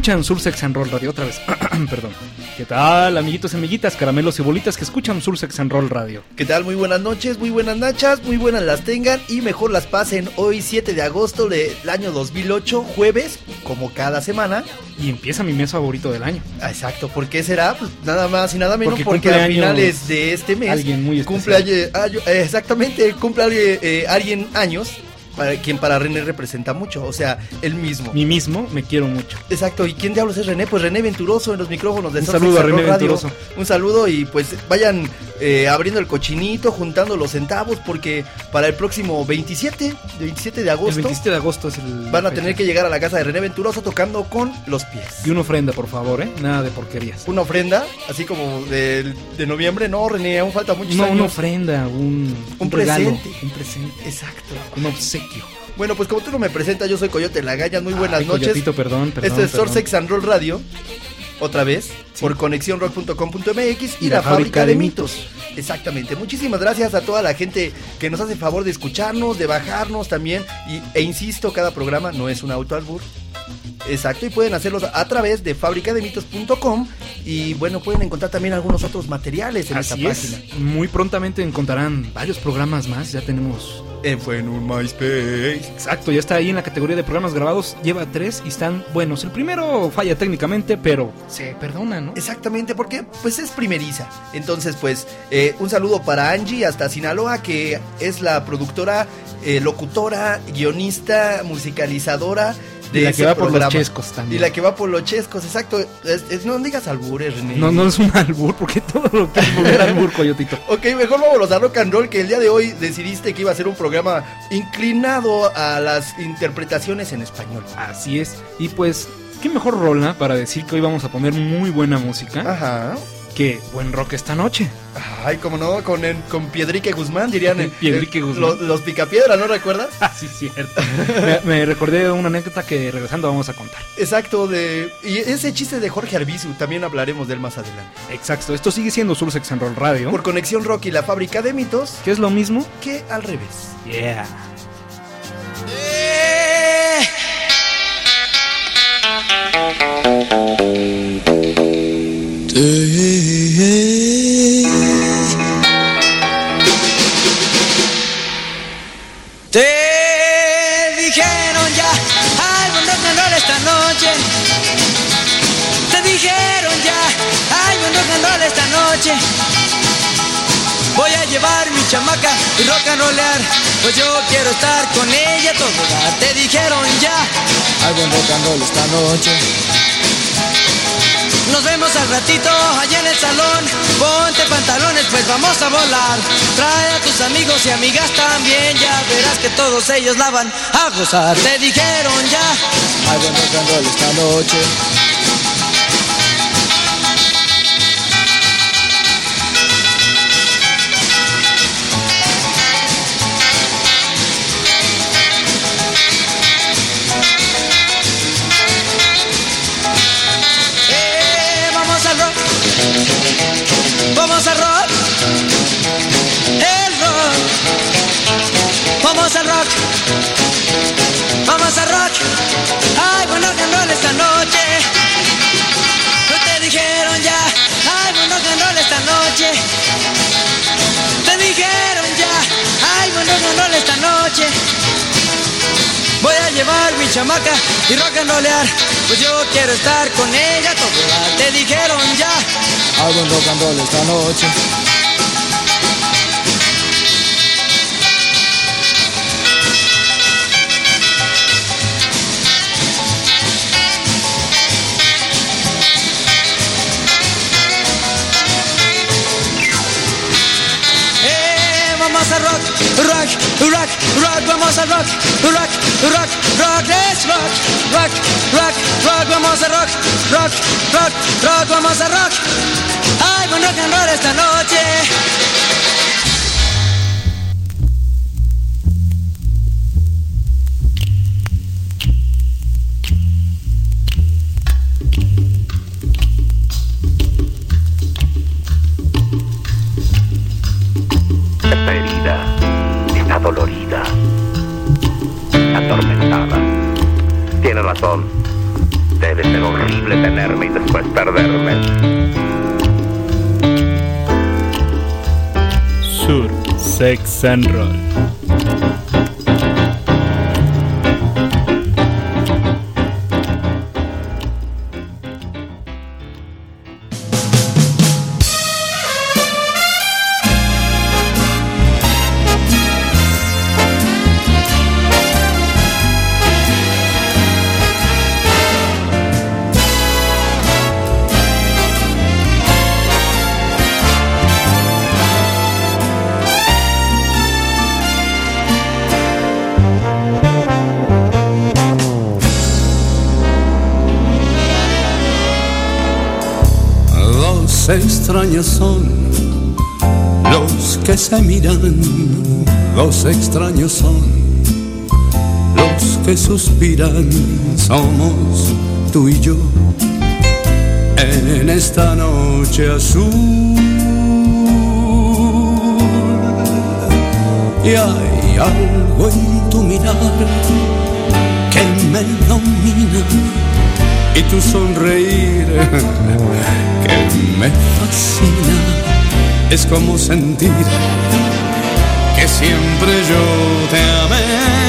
escuchan Sursex and Roll Radio otra vez. Perdón. ¿Qué tal, amiguitos y amiguitas, caramelos y bolitas que escuchan Sursex and Roll Radio? ¿Qué tal? Muy buenas noches, muy buenas nachas, muy buenas las tengan y mejor las pasen hoy 7 de agosto del año 2008, jueves, como cada semana. Y empieza mi mes favorito del año. Exacto, ¿por qué será? Pues nada más y nada menos porque a finales de este mes alguien muy especial. cumple alguien años. Para René representa mucho, o sea, él mismo. Mí mismo, me quiero mucho. Exacto, ¿y quién diablos es René? Pues René Venturoso en los micrófonos de Un saludo a René Venturoso. Un saludo y pues vayan abriendo el cochinito, juntando los centavos, porque para el próximo 27 de agosto... El 27 de agosto es el... Van a tener que llegar a la casa de René Venturoso tocando con los pies. Y una ofrenda, por favor, nada de porquerías. Una ofrenda, así como de noviembre, no, René, aún falta muchos años. Una ofrenda, un regalo, presente. un presente. Exacto. Un obsequio. Bueno, pues como tú no me presentas, yo soy Coyote Lagañas, muy buenas noches. Coyotito, perdón. Esto es Sursex and Roll Radio, otra vez, sí, por conexiónrock.com.mx y la fábrica de mitos. Exactamente, muchísimas gracias a toda la gente que nos hace el favor de escucharnos, de bajarnos también, e insisto, cada programa no es un autoalbur. Exacto, y pueden hacerlos a través de fabricademitos.com y bueno, pueden encontrar también algunos otros materiales en esta página. Muy prontamente encontrarán varios programas más, ya tenemos... Fue en un MySpace. Exacto, ya está ahí en la categoría de programas grabados, lleva 3 y están buenos. El primero falla técnicamente, pero se perdona, ¿no? Exactamente, porque pues es primeriza. Entonces pues un saludo para Angie hasta Sinaloa, que es la productora, locutora, guionista, musicalizadora de la que va por los chescos también. Y la que va por los chescos, exacto. No digas albures, René. No es un albur, porque todo lo que es un albur, Coyotito. Ok, mejor vámonos a rock and roll, que el día de hoy decidiste que iba a ser un programa inclinado a las interpretaciones en español. Así es, y pues, qué mejor rola para decir que hoy vamos a poner muy buena música. Ajá. Que buen rock esta noche. Ay, cómo no, con Piedrique Guzmán, dirían. Piedrique Guzmán. Los Picapiedra, ¿no recuerdas? Ah, sí, cierto. me recordé una anécdota que regresando vamos a contar. Exacto, y ese chiste de Jorge Arbizu, también hablaremos de él más adelante. Exacto, esto sigue siendo Sursex and Roll Radio. Por Conexión Rock y la fábrica de mitos. Que es lo mismo que al revés. Yeah. Te dijeron ya, hay buen rock and roll esta noche. Te dijeron ya, hay buen rock and roll esta noche. Voy a llevar mi chamaca y rock and rollear, pues yo quiero estar con ella a todo dar. Te dijeron ya, hay buen rock and roll esta noche. Nos vemos al ratito allá en el salón. Ponte pantalones, pues vamos a volar. Trae a tus amigos y amigas también. Ya verás que todos ellos la van a gozar. Te dijeron ya, hay buen rock and roll esta noche. Vamos al rock, el rock. Vamos al rock, vamos al rock. Hay buen rock and roll esta noche. No te dijeron ya, hay buen rock and roll esta noche. Te dijeron ya, hay buen rock and roll esta noche. Voy a llevar mi chamaca y rock and rollear, pues yo quiero estar con ella a todo dar. Te dijeron ya, hay buen rock and roll esta noche. Vamos a rock, rock, rock, rock, vamos a rock, rock, rock, rock, let's rock, rock, rock, rock, vamos a rock, rock, rock, rock, vamos a rock. Hay buen rock and roll esta noche. Dolorida, atormentada. Tiene razón, debe ser horrible. Sur, Sex and Roll. Extraños son los que se miran, los extraños son los que suspiran, somos tú y yo en esta noche azul. Y hay algo en tu mirar que me domina y tu sonreír que me fascina. Es como sentir que siempre yo te amé.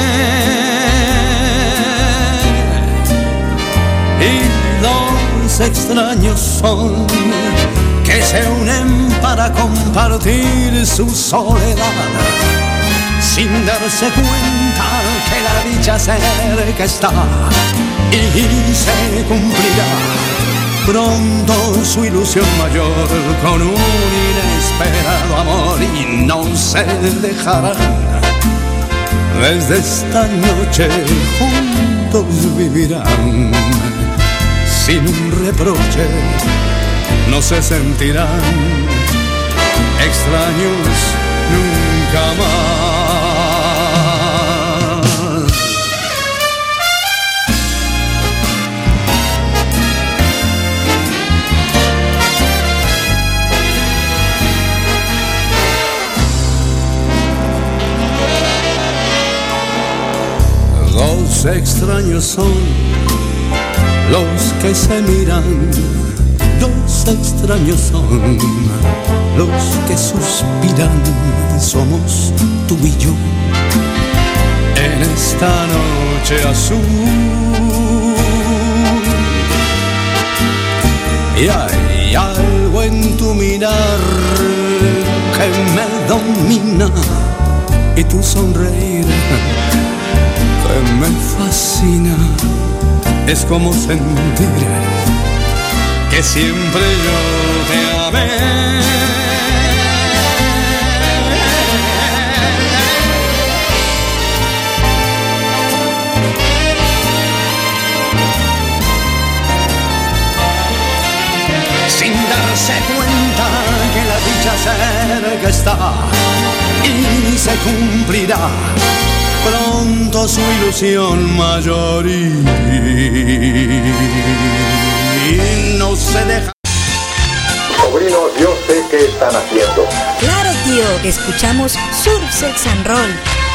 Y dos extraños son que se unen para compartir su soledad, sin darse cuenta que la dicha cerca está y se cumplirá pronto su ilusión mayor con un inesperado amor, y no se dejarán desde esta noche juntos vivirán sin un reproche, no se sentirán extraños nunca más. Dos extraños son los que se miran, dos extraños son los que suspiran, somos tú y yo en esta noche azul. Y hay algo en tu mirar que me domina y tu sonreír que me fascina. Es como sentir que siempre yo te amé. Sin darse cuenta que la dicha cerca está y se cumplirá pronto su ilusión mayor, y no se deja. Sobrinos, yo sé qué están haciendo. Claro, tío, escuchamos Sur, Sex and Roll.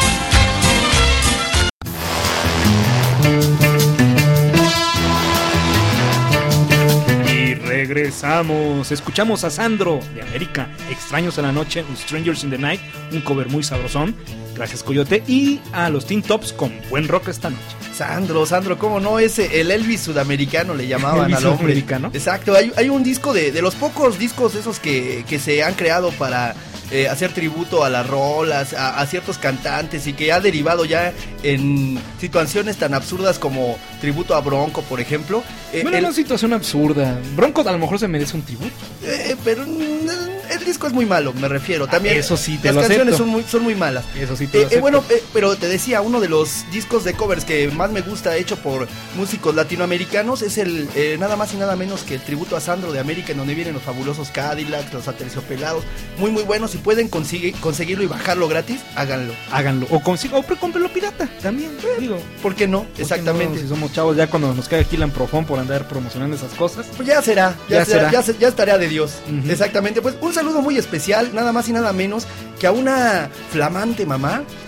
Y regresamos. Escuchamos a Sandro de América, Extraños en la Noche, Strangers in the Night, un cover muy sabrosón. Gracias, Coyote. Y a los Teen Tops con Buen Rock esta noche. Sandro, ¿cómo no? Ese, el Elvis sudamericano le llamaban Elvis al hombre. sudamericano. Exacto, hay un disco de los pocos discos esos que se han creado para hacer tributo a las rolas, a ciertos cantantes, y que ha derivado ya en situaciones tan absurdas como tributo a Bronco, por ejemplo. Bueno, una situación absurda. Bronco a lo mejor se merece un tributo. Pero el disco es muy malo, me refiero. También eso sí, te las lo canciones acepto. son muy malas. Eso sí te lo acepto. Bueno, pero te decía, uno de los discos de covers que más me gusta, hecho por músicos latinoamericanos, es el nada más y nada menos que el tributo a Sandro de América, en donde vienen los fabulosos Cadillacs, los Aterciopelados, muy buenos. Si pueden conseguirlo y bajarlo gratis, háganlo. O cómprenlo pirata también, digo. ¿Por qué no? Exactamente. No, si somos chavos, ya cuando nos cae aquí la Amprofón por andar promocionando esas cosas, pues ya será. Ya es tarea de Dios. Uh-huh. Exactamente. Pues un saludo muy especial, nada más y nada menos que a una flamante mamá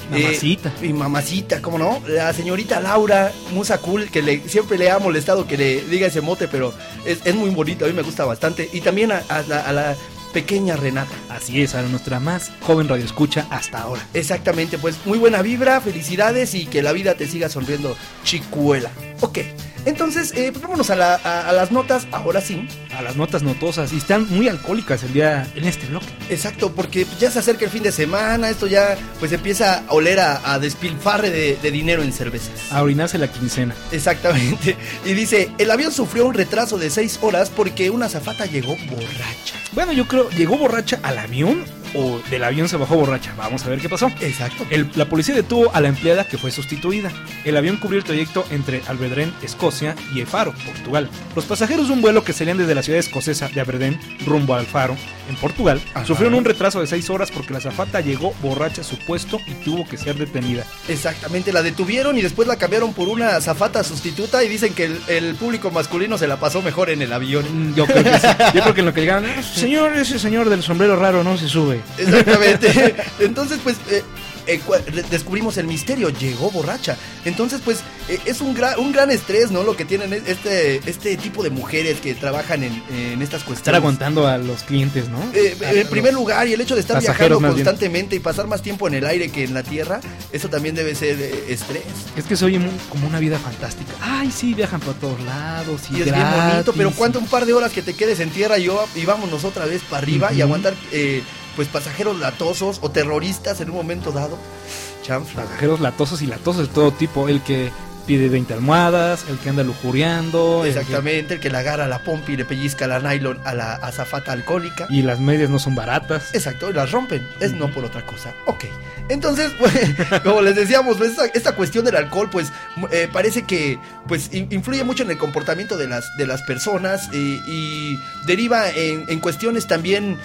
Mamacita. Y mamacita, ¿cómo no? La señorita Laura Musa Cool, que siempre le ha molestado que le diga ese mote, pero es muy bonito, a mí me gusta bastante. Y también a la pequeña Renata. Así es, a nuestra más joven radioescucha hasta ahora. Exactamente, pues muy buena vibra, felicidades y que la vida te siga sonriendo, chicuela. Ok, entonces pues vámonos a las notas, ahora sí. A las notas notosas, y están muy alcohólicas en este bloque. Exacto, porque ya se acerca el fin de semana, esto ya pues empieza a oler a despilfarre de dinero en cervezas. A orinarse la quincena. Exactamente, y dice, el avión sufrió un retraso de 6 horas porque una azafata llegó borracha. Bueno, yo creo, ¿llegó borracha al avión o del avión se bajó borracha? Vamos a ver qué pasó. Exacto. La policía detuvo a la empleada que fue sustituida. El avión cubrió el trayecto entre Aberdeen, Escocia y Faro, Portugal. Los pasajeros de un vuelo que salían desde la ciudad escocesa de Aberdeen rumbo al Faro, en Portugal, sufrieron un retraso de 6 horas porque la azafata llegó borracha a su puesto y tuvo que ser detenida. Exactamente, la detuvieron y después la cambiaron por una azafata sustituta y dicen que el público masculino se la pasó mejor en el avión. Yo creo que sí. Yo creo que en lo que llegaron, señor, ese señor del sombrero raro no se sube. Exactamente. Entonces, pues, descubrimos el misterio, llegó borracha. Entonces, pues, es un gran estrés, ¿no? Lo que tienen este tipo de mujeres que trabajan en estas cuestiones. Estar aguantando a los clientes, ¿no? En primer lugar, y el hecho de estar viajando constantemente bien. Y pasar más tiempo en el aire que en la tierra, eso también debe ser estrés. Es que se oye como una vida fantástica. Ay, sí, viajan por todos lados y es bien bonito, pero ¿cuánto un par de horas que te quedes en tierra y vámonos otra vez para arriba y aguantar pues pasajeros latosos o terroristas en un momento dado? Chanfla. Pasajeros latosos y latosos de todo tipo. El que pide 20 almohadas, el que anda lujuriando. Exactamente, el que le agarra la pompi y le pellizca la nylon a la azafata alcohólica. Y las medias no son baratas. Exacto, y las rompen, no por otra cosa. Ok, entonces, pues, como les decíamos, pues, esta cuestión del alcohol, pues, parece que pues influye mucho en el comportamiento de las personas y deriva en cuestiones también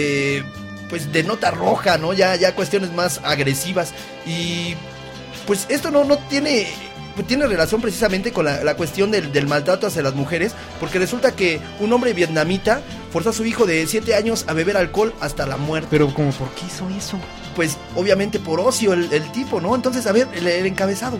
pues de nota roja, ¿no? Ya cuestiones más agresivas. Y pues esto no tiene relación precisamente con la cuestión del maltrato hacia las mujeres, porque resulta que un hombre vietnamita forzó a su hijo de 7 años a beber alcohol hasta la muerte. Pero como, ¿por qué hizo eso? Pues obviamente por ocio el tipo, ¿no? Entonces, a ver, el encabezado.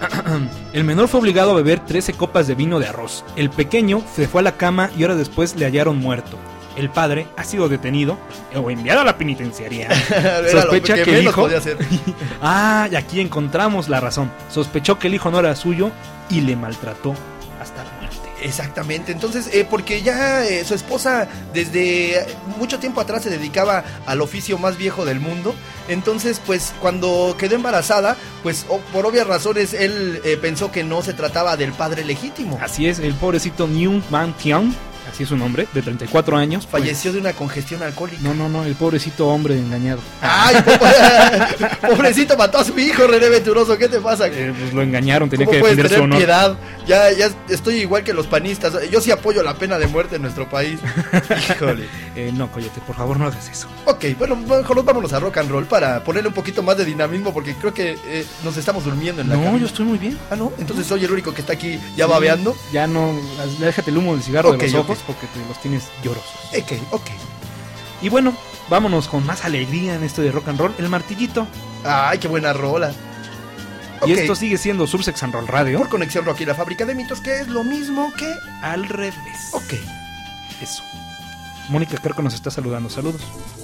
El menor fue obligado a beber 13 copas de vino de arroz. El pequeño se fue a la cama y horas después le hallaron muerto. El padre ha sido detenido o enviado a la penitenciaría. Sospecha que el hijo... y aquí encontramos la razón. Sospechó que el hijo no era suyo y le maltrató hasta la muerte. Exactamente, entonces, porque ya su esposa desde mucho tiempo atrás se dedicaba al oficio más viejo del mundo. Entonces, pues, cuando quedó embarazada, pues, por obvias razones, él pensó que no se trataba del padre legítimo. Así es, el pobrecito Nguyen Van Thiong, así es su nombre, de 34 años. Falleció de una congestión alcohólica. No, el pobrecito hombre engañado. ¡Ay! Pobrecito, mató a su hijo, René Venturoso, ¿qué te pasa? Pues lo engañaron, tenía que defender su honor. Piedad? Ya estoy igual que los panistas. Yo sí apoyo la pena de muerte en nuestro país. Híjole. No, Coyote, por favor, no hagas eso. Ok, bueno, mejor vámonos a rock and roll para ponerle un poquito más de dinamismo, porque creo que nos estamos durmiendo en la cama. No, yo estoy muy bien. Ah, ¿no? Entonces soy el único que está aquí ya babeando. Ya no, déjate el humo del cigarro de los ojos, porque te los tienes llorosos. Ok. Y bueno, vámonos con más alegría en esto de rock and roll. El martillito. Ay, qué buena rola. Y esto sigue siendo Surfsex and Roll Radio. Por Conexión Rock y la Fábrica de Mitos, que es lo mismo que... al revés. Ok. Eso. Mónica Carco nos está saludando. Saludos.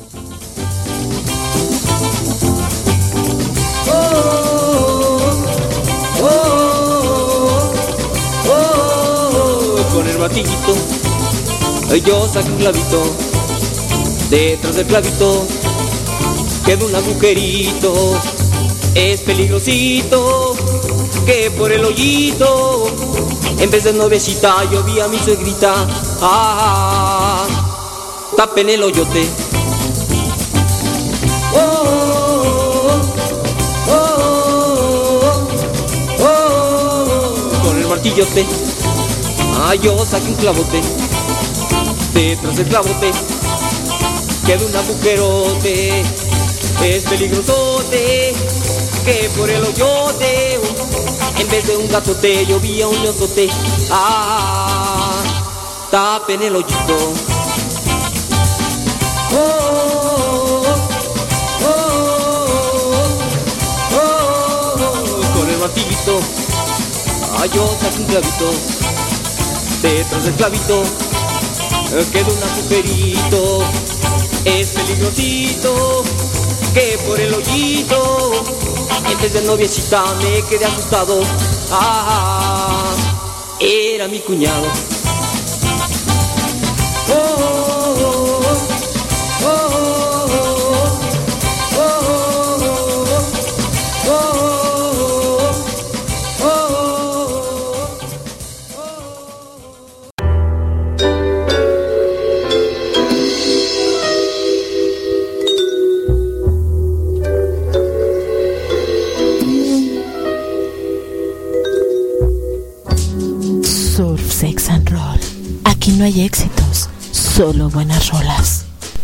Con el martillito yo saqué un clavito. Detrás del clavito queda un agujerito. Es peligrosito que por el hoyito en vez de noviecita yo vi a mi suegrita. Tapen el hoyote. Con el martillote yo saqué un clavote. Detrás del clavote queda un agujerote. Es peligrosote que por el hoyote en vez de un gatote yo vi a un osote. Tapen el hoyito. yo saqué un clavito, detrás del clavito quedó un agujerito. Es peligrosito, que por el hoyito, en vez de noviecita me quedé asustado. Ah, era mi cuñado. Oh, oh, oh, oh, oh, oh, oh, Surf, Sex and Roll. Aquí no hay éxitos, solo buenas rolas.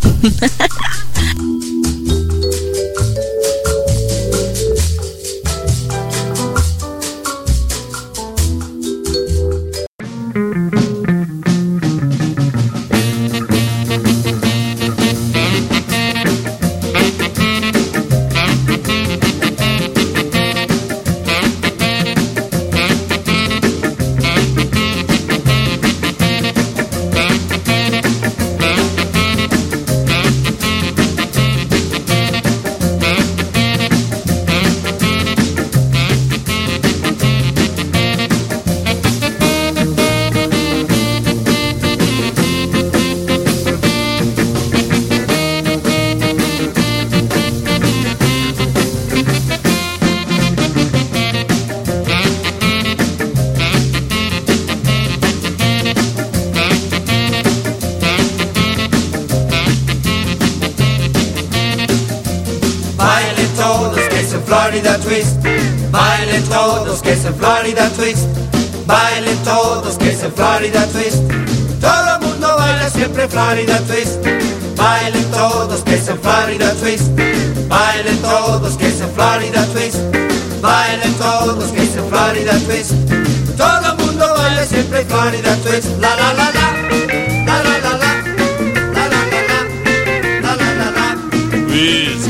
Florida Twist, bailen todos que es el Florida Twist, bailen todos que es el Florida Twist, todo el mundo baila siempre Florida Twist, bailen todos que es el Florida Twist, bailen todos que es el Florida Twist, bailen todos que es el Florida Twist, todo el mundo baila siempre Florida Twist, la la la la, la la la la, la la la la, la la la la, twist.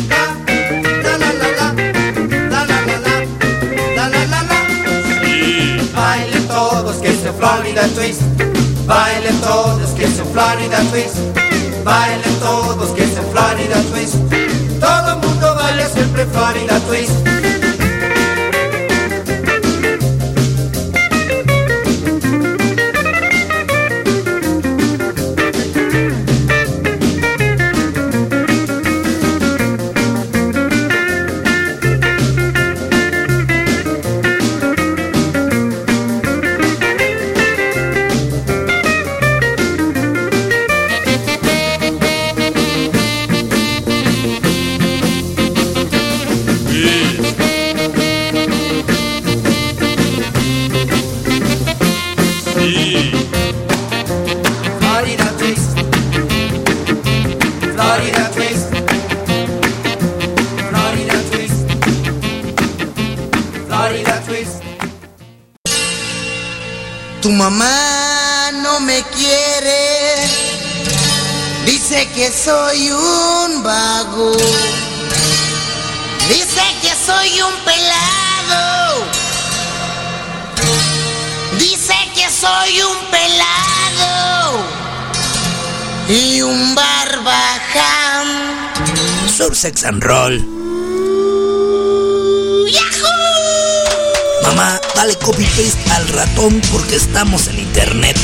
Bailen todos que es el Florida Twist, bailen todos que es el Florida Twist, bailen todos que es el Florida Twist, todo el mundo baila siempre Florida Twist. Florida Twist, Florida Twist, Florida Twist, Florida Twist. Tu mamá no me quiere, dice que soy un vago, dice que soy un pelado, dice que soy un pelado y un barbaján. Surf, Sex and Roll. ¡Yahoo! Mamá, dale copy paste al ratón porque estamos en internet.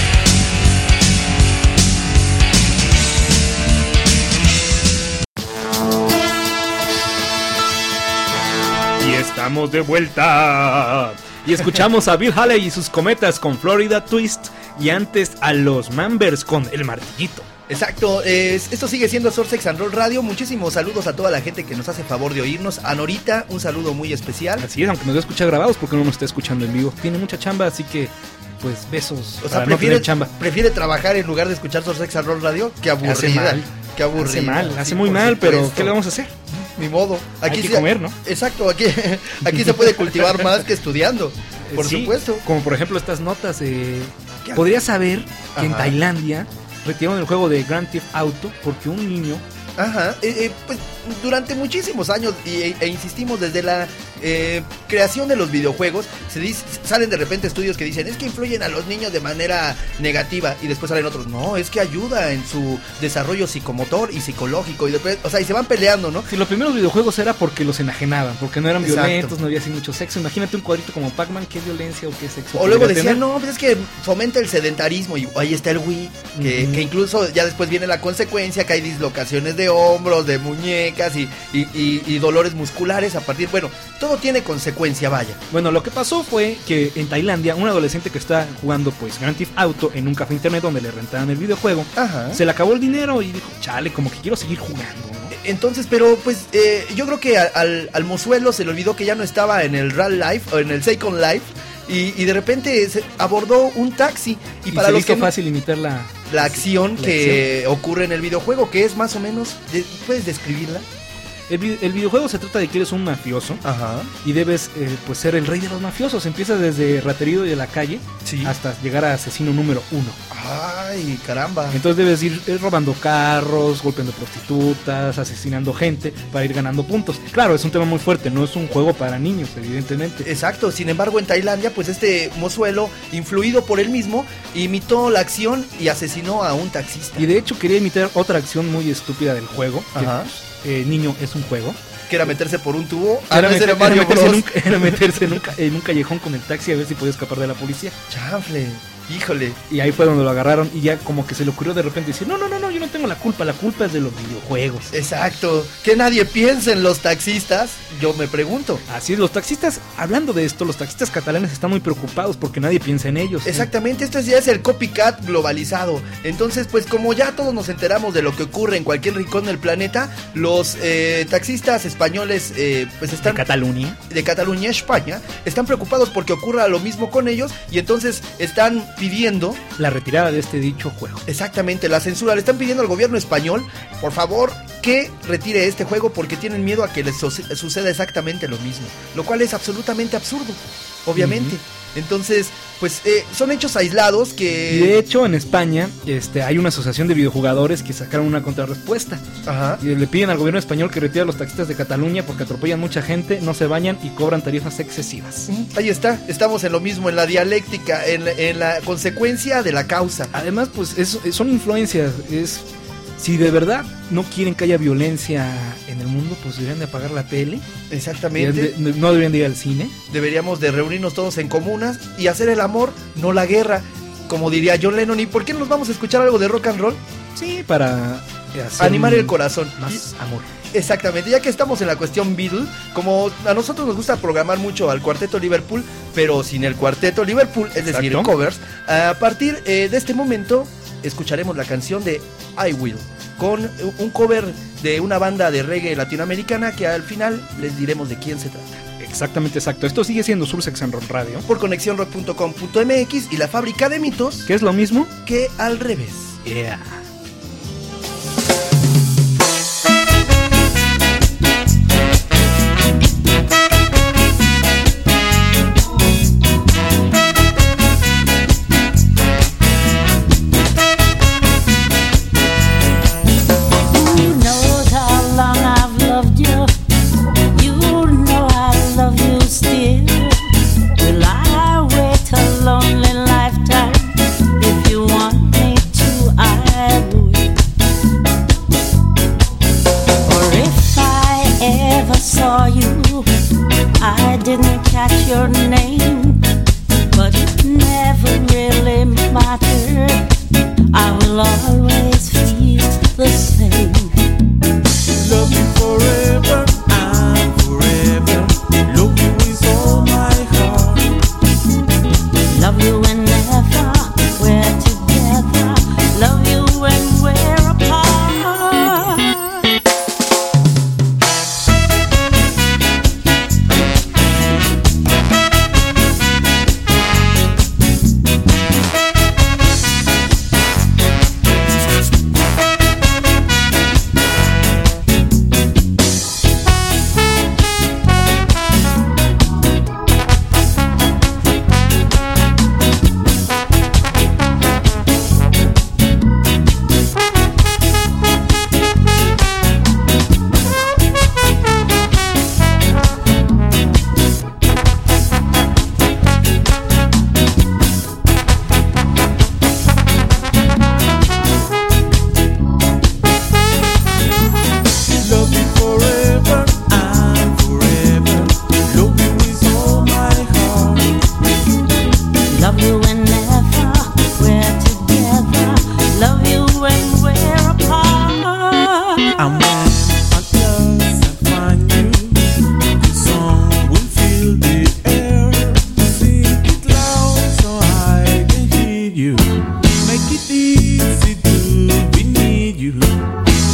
Y estamos de vuelta. Y escuchamos a Bill Haley y sus cometas con Florida Twist. Y antes a los Mambers con El Martillito. Exacto, esto sigue siendo Surf, Sex and Roll Radio. Muchísimos saludos a toda la gente que nos hace favor de oírnos. A Norita, un saludo muy especial. Así es, aunque nos escucha grabados porque no nos está escuchando en vivo. Tiene mucha chamba, así que pues besos. O sea, prefiere trabajar en lugar de escuchar Surf, Sex and Roll Radio. Qué aburrida. Qué aburrida. Hace muy mal, pero ¿qué le vamos a hacer? Ni modo. Aquí hay que comer, ¿no? Exacto, aquí se puede cultivar más que estudiando. Por supuesto. Como por ejemplo estas notas. Podría saber que en Tailandia retiraron el juego de Grand Theft Auto porque un niño... Pues durante muchísimos años e insistimos desde la creación de los videojuegos, salen de repente estudios que dicen, es que influyen a los niños de manera negativa, y después salen otros, no, es que ayuda en su desarrollo psicomotor y psicológico, y después, o sea, y se van peleando, ¿no? Si los primeros videojuegos era porque los enajenaban, porque no eran Exacto. violentos, no había así mucho sexo. Imagínate un cuadrito como Pac-Man, ¿qué violencia o qué sexo? O luego podría decían, tener? no, pues es que fomenta el sedentarismo, y ahí está el Wii, que incluso ya después viene la consecuencia, que hay dislocaciones de hombros, de muñecas y dolores musculares a partir, bueno, todo tiene consecuencia, vaya. Bueno, lo que pasó fue que en Tailandia, un adolescente que está jugando pues Grand Theft Auto en un café internet donde le rentaban el videojuego, Ajá. se le acabó el dinero y dijo, chale, como que quiero seguir jugando, ¿no? Entonces, pero pues yo creo que al mozuelo se le olvidó que ya no estaba en el Real Life o en el Second Life, y de repente se abordó un taxi, y para se los hizo que fácil imitar la acción que ocurre en el videojuego, que es más o menos, ¿puedes describirla? El videojuego se trata de que eres un mafioso. Ajá. Y debes pues ser el rey de los mafiosos. Empiezas desde raterío de la calle, sí, hasta llegar a asesino número 1. Ay, caramba. Entonces debes ir robando carros, golpeando prostitutas, asesinando gente para ir ganando puntos. Claro, es un tema muy fuerte, no es un juego para niños, evidentemente. Exacto, sin embargo en Tailandia pues este mozuelo, influido por él mismo, imitó la acción y asesinó a un taxista. Y de hecho quería imitar otra acción muy estúpida del juego. Ajá. Que, niño, es un juego. Que era meterse por un tubo. Era meterse en un callejón con el taxi a ver si podía escapar de la policía. Chanfle, híjole. Y ahí fue donde lo agarraron y ya como que se le ocurrió de repente decir, no, yo no tengo la culpa es de los videojuegos. Exacto, que nadie piense en los taxistas, yo me pregunto. Así es, los taxistas, hablando de esto, los taxistas catalanes están muy preocupados porque nadie piensa en ellos. Exactamente, esto ya es el copycat globalizado. Entonces, pues como ya todos nos enteramos de lo que ocurre en cualquier rincón del planeta, los taxistas españoles pues están... De Cataluña, España, están preocupados porque ocurra lo mismo con ellos, y entonces están pidiendo la retirada de este dicho juego. Exactamente, la censura. Le están pidiendo al gobierno español, por favor, que retire este juego porque tienen miedo a que les suceda exactamente lo mismo, lo cual es absolutamente absurdo, obviamente. Entonces, pues son hechos aislados que... Y de hecho en España hay una asociación de videojugadores que sacaron una contrarrespuesta. Ajá. Y le piden al gobierno español que retire a los taxistas de Cataluña porque atropellan mucha gente, no se bañan y cobran tarifas excesivas. Ahí está, estamos en lo mismo, en la dialéctica, en la consecuencia de la causa. Además, pues son influencias, si de verdad no quieren que haya violencia en el mundo, pues deberían de apagar la tele. Exactamente. No deberían de ir al cine. Deberíamos de reunirnos todos en comunas y hacer el amor, no la guerra, como diría John Lennon. ¿Y por qué no nos vamos a escuchar algo de rock and roll? Sí, para animar el corazón. Más amor. Exactamente, ya que estamos en la cuestión Beatle, como a nosotros nos gusta programar mucho al Cuarteto Liverpool, pero sin el Cuarteto Liverpool, es decir, covers, a partir de este momento escucharemos la canción de I Will, con un cover de una banda de reggae latinoamericana que al final les diremos de quién se trata. Exactamente, exacto. Esto sigue siendo Sursex and Roll Radio por conexiónrock.com.mx y la Fábrica de Mitos, que es lo mismo que al revés. Yeah.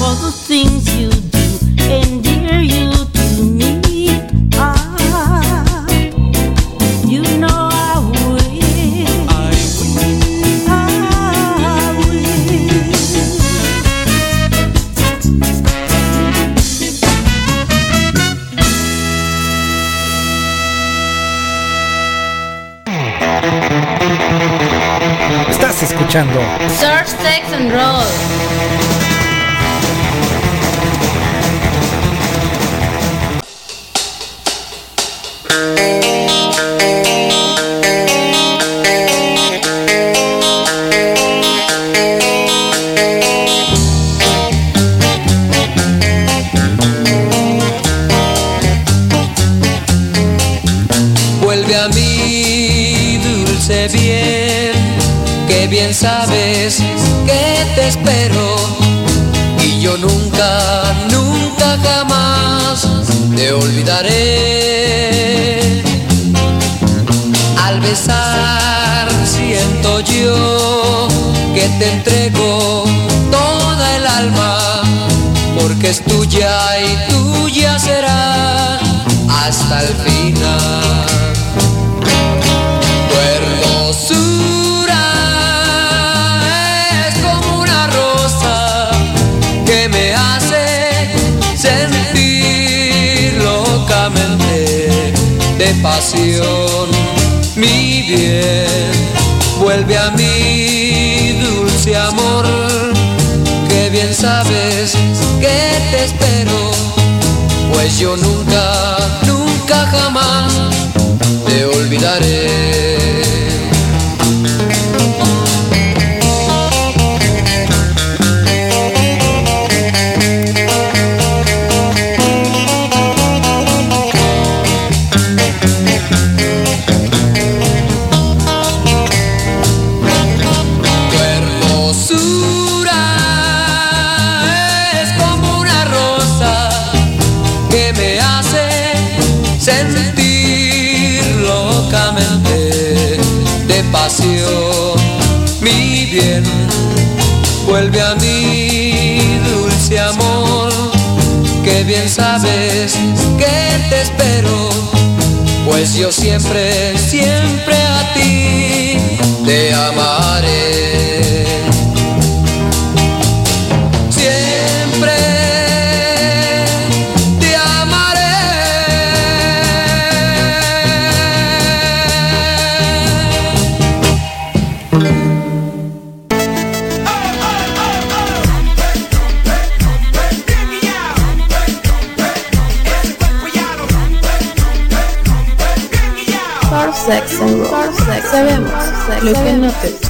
for the things you do, endear you to me. You know I will. Estás escuchando Surf, Sex and Roll. Vuelve a mí, dulce bien, que bien sabes que te espero. Y yo nunca, nunca jamás te olvidaré. Al besar siento yo que te entrego toda el alma, porque es tuya y tuya será hasta el final. Tu hermosura es como una rosa que me hace sentir locamente de pasión. Mi bien, vuelve a mí, dulce amor, que bien sabes que te espero, pues yo nunca, nunca jamás te olvidaré. Tu hermosura es como una rosa que me hace sentir locamente de pasión. Mi bien, vuelve a mí, dulce amor, que bien sabes que te espero, pues yo siempre, siempre a ti te amaré. Siempre te amaré. Surf, Sex and Roll. Sabemos lo que no te gusta.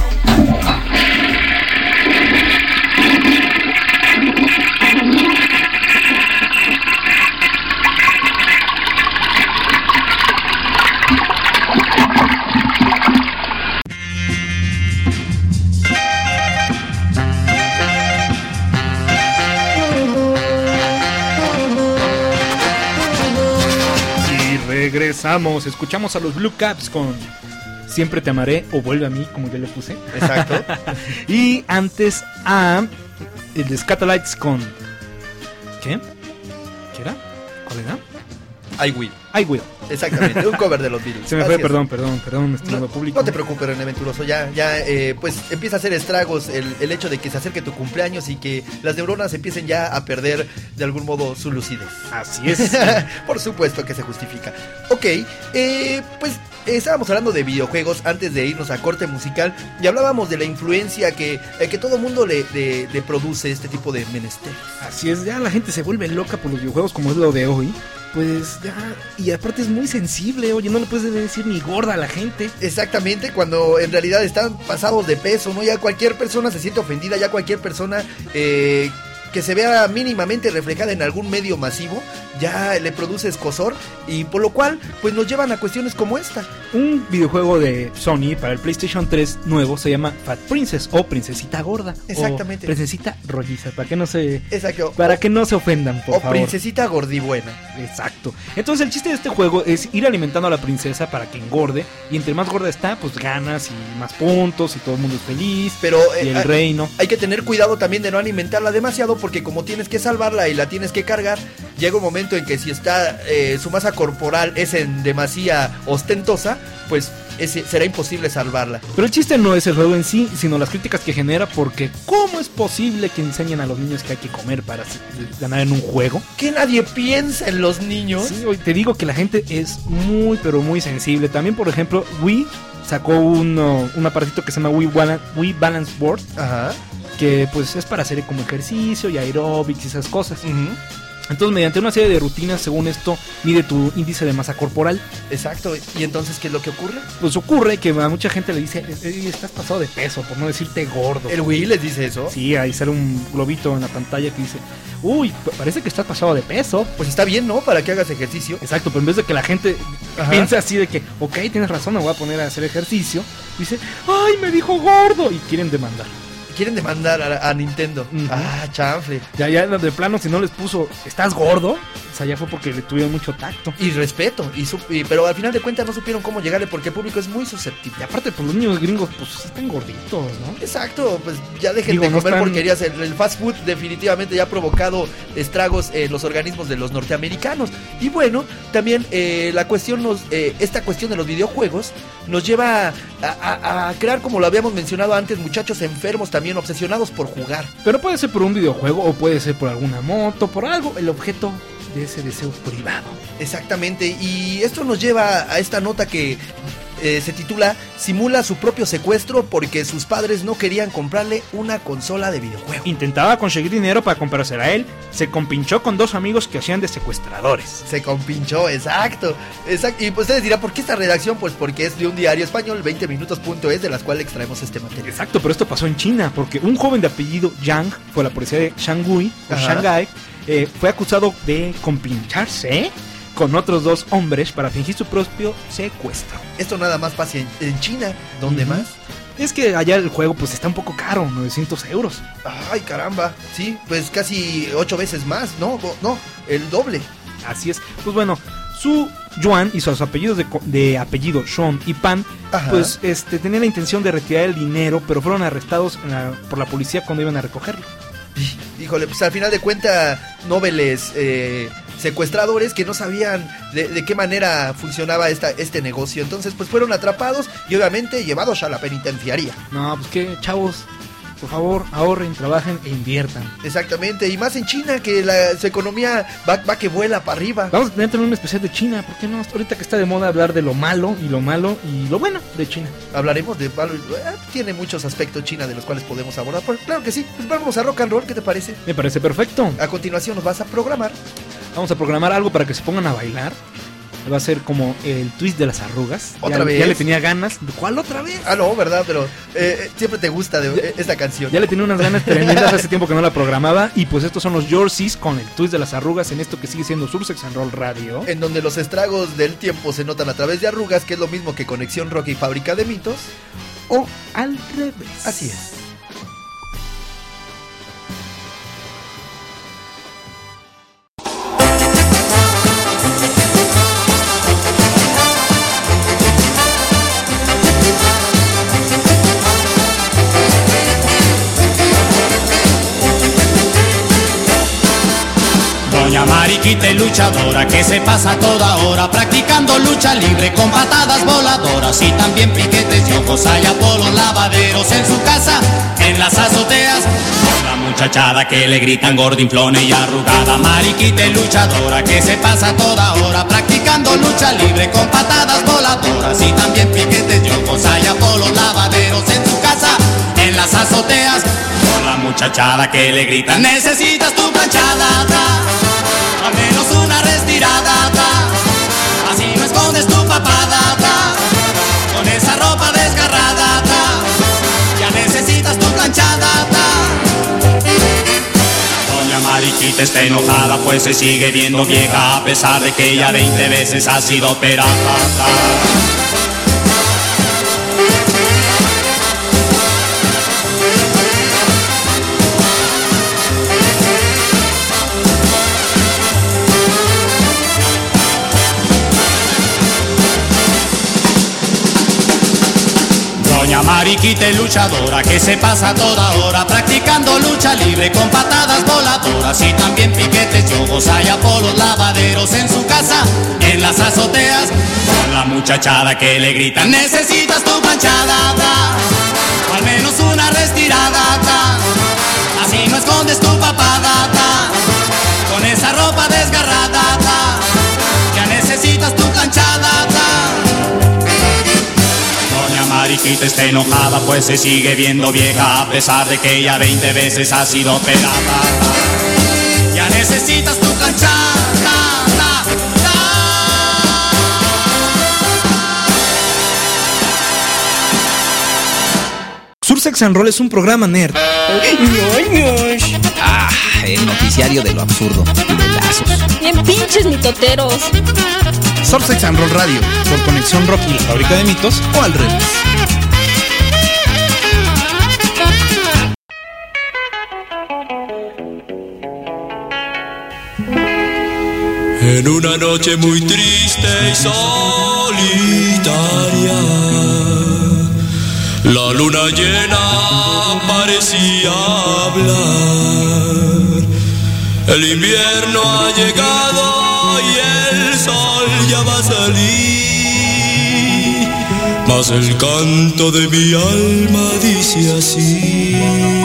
Regresamos, escuchamos a los Blue Caps con Siempre te amaré o Vuelve a mí, como yo le puse. Exacto. Y antes a el Scatolites con ¿qué? ¿Qué era? ¿Cuál era? I Will. I Will. Exactamente, un cover de los Beatles. Se me fue, perdón, estimado público. No te preocupes, René Venturoso, pues empieza a hacer estragos el hecho de que se acerque tu cumpleaños y que las neuronas empiecen ya a perder de algún modo su lucidez. Así es. Por supuesto que se justifica. Ok, pues estábamos hablando de videojuegos antes de irnos a corte musical y hablábamos de la influencia que todo mundo le produce este tipo de menesteres. Así es, ya la gente se vuelve loca por los videojuegos como es lo de hoy. Pues ya, y aparte es muy sensible, oye, no le puedes decir ni gorda a la gente. Exactamente, cuando en realidad están pasados de peso, ¿no? Ya cualquier persona se siente ofendida, ya cualquier persona que se vea mínimamente reflejada en algún medio masivo, ya le produce escozor, y por lo cual pues nos llevan a cuestiones como esta. Un videojuego de Sony para el PlayStation 3 nuevo se llama Fat Princess o Princesita Gorda. Exactamente. O Princesita Rolliza, para que no se Exacto. para que no se ofendan, por favor. O Princesita Gordibuena. Exacto. Entonces el chiste de este juego es ir alimentando a la princesa para que engorde, y entre más gorda está, pues ganas y más puntos y todo el mundo es feliz. Pero y el reino. Hay que tener cuidado también de no alimentarla demasiado, porque como tienes que salvarla y la tienes que cargar, llega un momento en que si está su masa corporal es en demasía ostentosa, pues será imposible salvarla. Pero el chiste no es el juego en sí, sino las críticas que genera, porque ¿cómo es posible que enseñen a los niños que hay que comer para ganar en un juego? ¿Que nadie piensa en los niños? Sí, hoy te digo que la gente es muy, pero muy sensible. También, por ejemplo, Wii sacó un aparatito que se llama Wii Balance Board. Ajá. Que pues es para hacer como ejercicio y aeróbics y esas cosas. Entonces, mediante una serie de rutinas, según esto, mide tu índice de masa corporal. Exacto. ¿Y entonces qué es lo que ocurre? Pues ocurre que a mucha gente le dice, estás pasado de peso, por no decirte gordo. ¿El Wii les dice eso? Sí, ahí sale un globito en la pantalla que dice, uy, parece que estás pasado de peso. Pues está bien, ¿no? Para que hagas ejercicio. Exacto, pero en vez de que la gente piense así de que, ok, tienes razón, me voy a poner a hacer ejercicio, dice, ay, me dijo gordo, y quieren demandar. Quieren demandar a Nintendo. Ah, chanfle. Ya de plano, si no les puso, ¿estás gordo? O sea, ya fue porque le tuvieron mucho tacto. Y respeto. Pero al final de cuentas no supieron cómo llegarle, porque el público es muy susceptible. Y aparte, pues los niños gringos, pues están gorditos, ¿no? Exacto, pues ya dejen de comer porquerías. El fast food definitivamente ya ha provocado estragos en los organismos de los norteamericanos. Y bueno, también la cuestión esta cuestión de los videojuegos nos lleva a crear, como lo habíamos mencionado antes, muchachos enfermos también obsesionados por jugar. Pero puede ser por un videojuego o puede ser por alguna moto, por algo, el objeto de ese deseo privado. Exactamente, y esto nos lleva a esta nota que se titula Simula su propio secuestro porque sus padres no querían comprarle una consola de videojuego. Intentaba conseguir dinero para comprársela a él. Se compinchó con dos amigos que hacían de secuestradores. Se compinchó, exacto. Y pues ustedes dirán, ¿por qué esta redacción? Pues porque es de un diario español, 20minutos.es, de las cuales extraemos este material. Exacto, pero esto pasó en China, porque un joven de apellido Yang, por la policía de Shanghái, fue acusado de compincharse con otros dos hombres para fingir su propio secuestro. Esto nada más pasa en China. ¿Dónde más? Es que allá el juego pues está un poco caro, 900 euros. Ay, caramba. Sí, pues casi 8 veces más, ¿no? No, el doble. Así es. Pues bueno, Su Yuan y sus apellidos de apellido Sean y Pan, pues tenían la intención de retirar el dinero, pero fueron arrestados por la policía cuando iban a recogerlo. Híjole, pues al final de cuentas, nobles secuestradores que no sabían de qué manera funcionaba este negocio. Entonces pues fueron atrapados y obviamente llevados a la penitenciaría. No, pues que chavos, por favor, ahorren, trabajen e inviertan. Exactamente, y más en China, que su economía va que vuela para arriba. Vamos a tener también un especial de China, ¿por qué no? Ahorita que está de moda hablar de lo malo y lo bueno de China. Hablaremos de malo, tiene muchos aspectos China de los cuales podemos abordar. Claro que sí, pues vamos a rock and roll, ¿qué te parece? Me parece perfecto. A continuación nos vas a programar. Vamos a programar algo para que se pongan a bailar. Va a ser como el twist de las arrugas. ¿Otra vez? Ya le tenía ganas. ¿Cuál otra vez? Ah, no, ¿verdad? Pero siempre te gusta esta canción. Ya le tenía unas ganas tremendas, hace tiempo que no la programaba. Y pues estos son los Yorsies con el twist de las arrugas en esto que sigue siendo Sur Sex and Roll Radio. En donde los estragos del tiempo se notan a través de arrugas, que es lo mismo que Conexión Rock y Fábrica de Mitos. O al revés. Así es. Doña Mariquita es luchadora que se pasa toda hora practicando lucha libre con patadas voladoras y también piquetes y ojos hay Apolos lavaderos en su casa, en las azoteas. Con la muchachada que le gritan gordinflona y arrugada. Mariquita es luchadora que se pasa toda hora practicando lucha libre con patadas voladoras y también piquetes y ojos hay Apolos lavaderos en su casa, en las azoteas. Con la muchachada que le gritan necesitas tu planchada, al menos una retirada, así no escondes tu papada, con esa ropa desgarrada, ya necesitas tu planchada. Doña Mariquita mariquita está enojada, pues se sigue viendo vieja, a pesar de que ya 20 veces ha sido operada. Doña Mariquita es luchadora que se pasa toda hora practicando lucha libre con patadas voladoras y también piquetes, yogos, hay apolos, lavaderos en su casa, en las azoteas, con la muchachada que le gritan: necesitas tu planchada, o al menos una retirada, así no escondes tu papada, con esa ropa desgarrada, ya necesitas tu planchada. Mariquita está enojada, pues se sigue viendo vieja, a pesar de que ya 20 veces ha sido operada. Ya necesitas tu planchada. Sur Sex and Roll es un programa nerd. El noticiario de lo absurdo y de lazos. Bien pinches mitoteros. Sur Sex and Roll Radio, Por Conexión Rock y la Fábrica de Mitos, o al revés. En una noche muy triste y solitaria, la luna llena parecía hablar. El invierno ha llegado y el sol ya va a salir, mas el canto de mi alma dice así: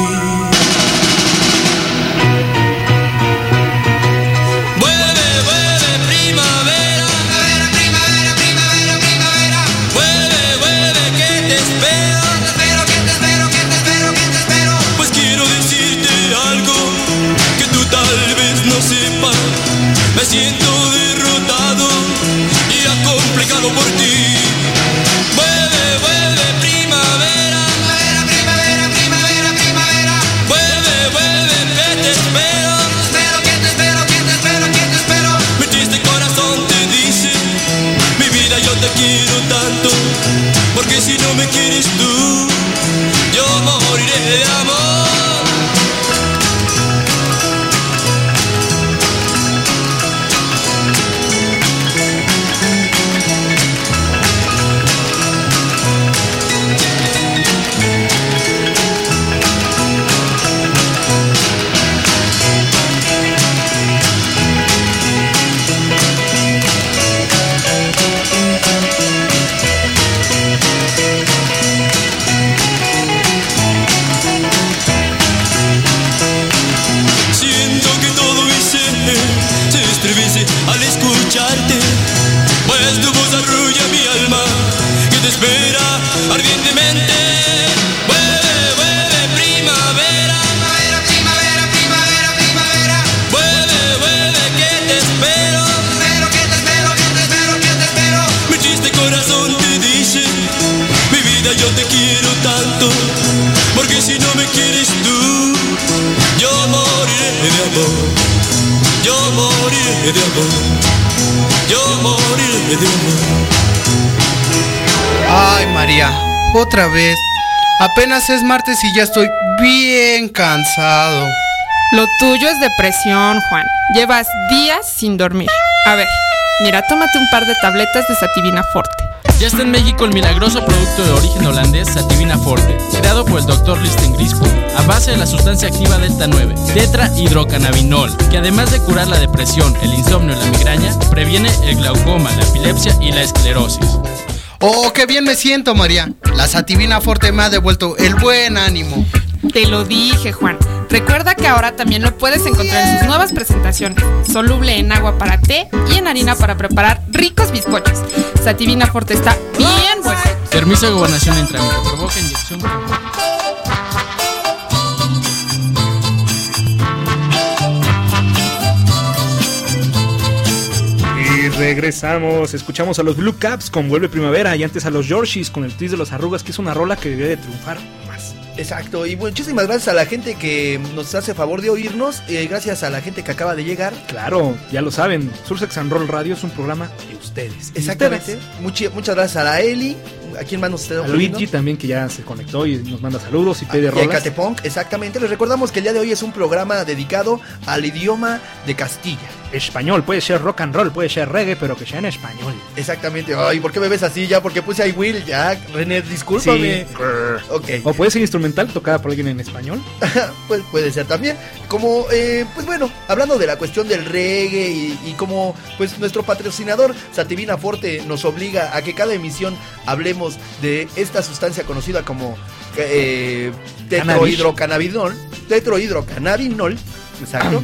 me siento derrotado y acomplejado por ti. Vuelve, vuelve, primavera. Primavera, primavera, primavera. Vuelve, vuelve, que te espero. Espero, que te espero, que te espero, que te espero. Mi triste corazón te dice: mi vida, yo te quiero tanto, porque si no me quieres tú, yo moriré de amor. Al escucharte, pues tu voz arrulla mi alma, que te espera ardientemente. Vuelve, vuelve, primavera. Primavera, primavera, primavera. Vuelve, vuelve, que te espero. Espero, que te espero, que te espero, que te espero. Mi triste corazón te dice: mi vida, yo te quiero tanto, porque si no me quieres tú, yo moriré de amor. Yo moriré de amor, yo moriré de amor. Ay, María, otra vez. Apenas es martes y ya estoy bien cansado. Lo tuyo es depresión, Juan. Llevas días sin dormir. A ver, mira, tómate un par de tabletas de Sativina Forte. Ya está en México el milagroso producto de origen holandés Sativina Forte, creado por el Dr. Listen Grispo, a base de la sustancia activa Delta 9, tetrahidrocannabinol, que además de curar la depresión, el insomnio y la migraña, previene el glaucoma, la epilepsia y la esclerosis. ¡Oh, qué bien me siento, María! La Sativina Forte me ha devuelto el buen ánimo. Te lo dije, Juan. Recuerda que ahora también lo puedes encontrar en sus nuevas presentaciones, soluble en agua para té y en harina para preparar ricos bizcochos. Sativina Forte está bien bueno. Permiso de gobernación en trámite. Provoca inyección. Y regresamos. Escuchamos a los Blue Caps con Vuelve Primavera y antes a los Yorshis con el twist de los arrugas, que es una rola que debe de triunfar más. Exacto, y muchísimas gracias a la gente que nos hace favor de oírnos, gracias a la gente que acaba de llegar. Claro, ya lo saben, Sur Sex and Roll Radio es un programa de ustedes. Exactamente, muchas gracias a la Eli. ¿A quién más nos está ocurriendo? A Luigi también, que ya se conectó y nos manda saludos y pide rolas. Y a Catepunk, exactamente. Les recordamos que el día de hoy es un programa dedicado al idioma de Castilla. Español, puede ser rock and roll, puede ser reggae, pero que sea en español. Exactamente. Ay, ¿por qué me ves así ya? Porque puse I Will, ya. René, discúlpame. Sí. Okay. O puede ser instrumental tocada por alguien en español. Pues puede ser también. Como, pues bueno, hablando de la cuestión del reggae y como pues nuestro patrocinador Sativina Forte nos obliga a que cada emisión hablemos de esta sustancia conocida como tetrohidrocannabinol. Exacto.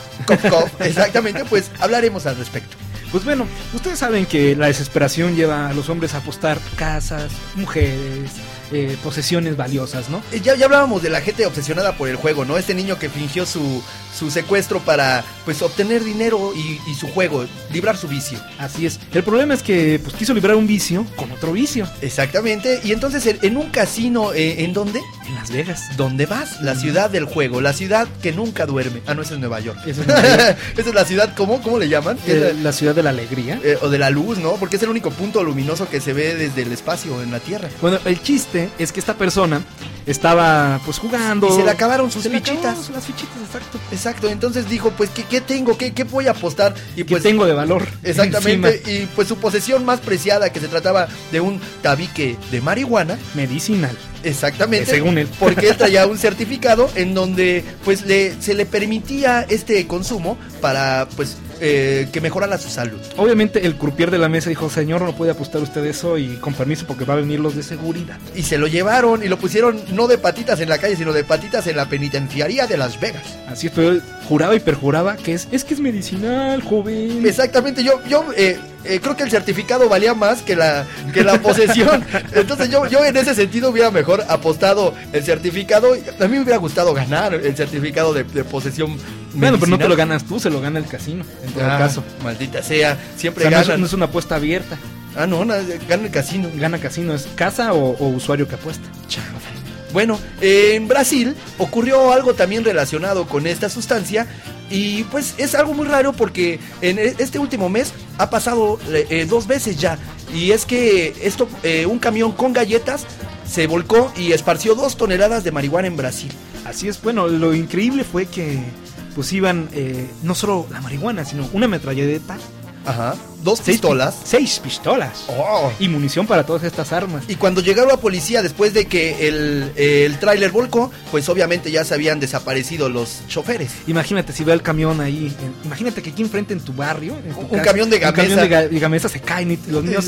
Cof, exactamente, pues hablaremos al respecto. Pues bueno, ustedes saben que la desesperación lleva a los hombres a apostar casas, mujeres, posesiones valiosas, ¿no? Ya hablábamos de la gente obsesionada por el juego, ¿no? Este niño que fingió su secuestro para, pues, obtener dinero y su juego, librar su vicio. Así es. El problema es que, pues, quiso librar un vicio con otro vicio. Exactamente. Y entonces, en un casino, ¿en dónde? En Las Vegas. ¿Dónde vas? La ciudad del juego, la ciudad que nunca duerme. Ah, no, esa es Nueva York. Esa es Nueva York. Esa es la ciudad, ¿cómo le llaman? La ciudad de la alegría. O de la luz, ¿no? Porque es el único punto luminoso que se ve desde el espacio en la Tierra. Bueno, el chiste es que esta persona estaba pues jugando y se le acabaron sus fichitas. Las fichitas, exacto. Entonces dijo, pues ¿qué tengo? ¿Qué voy a apostar? Y pues tengo de valor. Exactamente. Encima. Y pues su posesión más preciada, que se trataba de un tabique de marihuana medicinal. Exactamente. Según él. Porque él traía un certificado en donde pues se le permitía este consumo para pues que mejorara su salud. Obviamente el croupier de la mesa dijo, señor, no puede apostar usted eso y con permiso porque va a venir los de seguridad. Y se lo llevaron y lo pusieron no de patitas en la calle, sino de patitas en la penitenciaría de Las Vegas. Así es, pero juraba y perjuraba que es que es medicinal, joven. Exactamente, yo creo que el certificado valía más que la posesión. Entonces yo en ese sentido hubiera mejor apostado el certificado. A mí me hubiera gustado ganar el certificado de posesión. Bueno, pero no te lo ganas tú, se lo gana el casino, en todo caso. Maldita sea, siempre gana. No es una apuesta abierta. Ah, no, gana el casino. Gana casino, es casa o usuario que apuesta. Chale. Bueno, en Brasil ocurrió algo también relacionado con esta sustancia. Y pues es algo muy raro porque en este último mes ha pasado 2 veces ya. Y es que un camión con galletas se volcó y esparció 2 toneladas de marihuana en Brasil. Así es, bueno, lo increíble fue que pues iban no solo la marihuana, sino una metralleta. Ajá. 2 pistolas. 6 pistolas. Oh. Y munición para todas estas armas. Y cuando llegaron la policía después de que el tráiler volcó, pues obviamente ya se habían desaparecido los choferes. Imagínate si ve el camión ahí. Imagínate que aquí enfrente en tu barrio, en tu casa, camión de Gamesa. Un camión de Gamesa se caen y los niños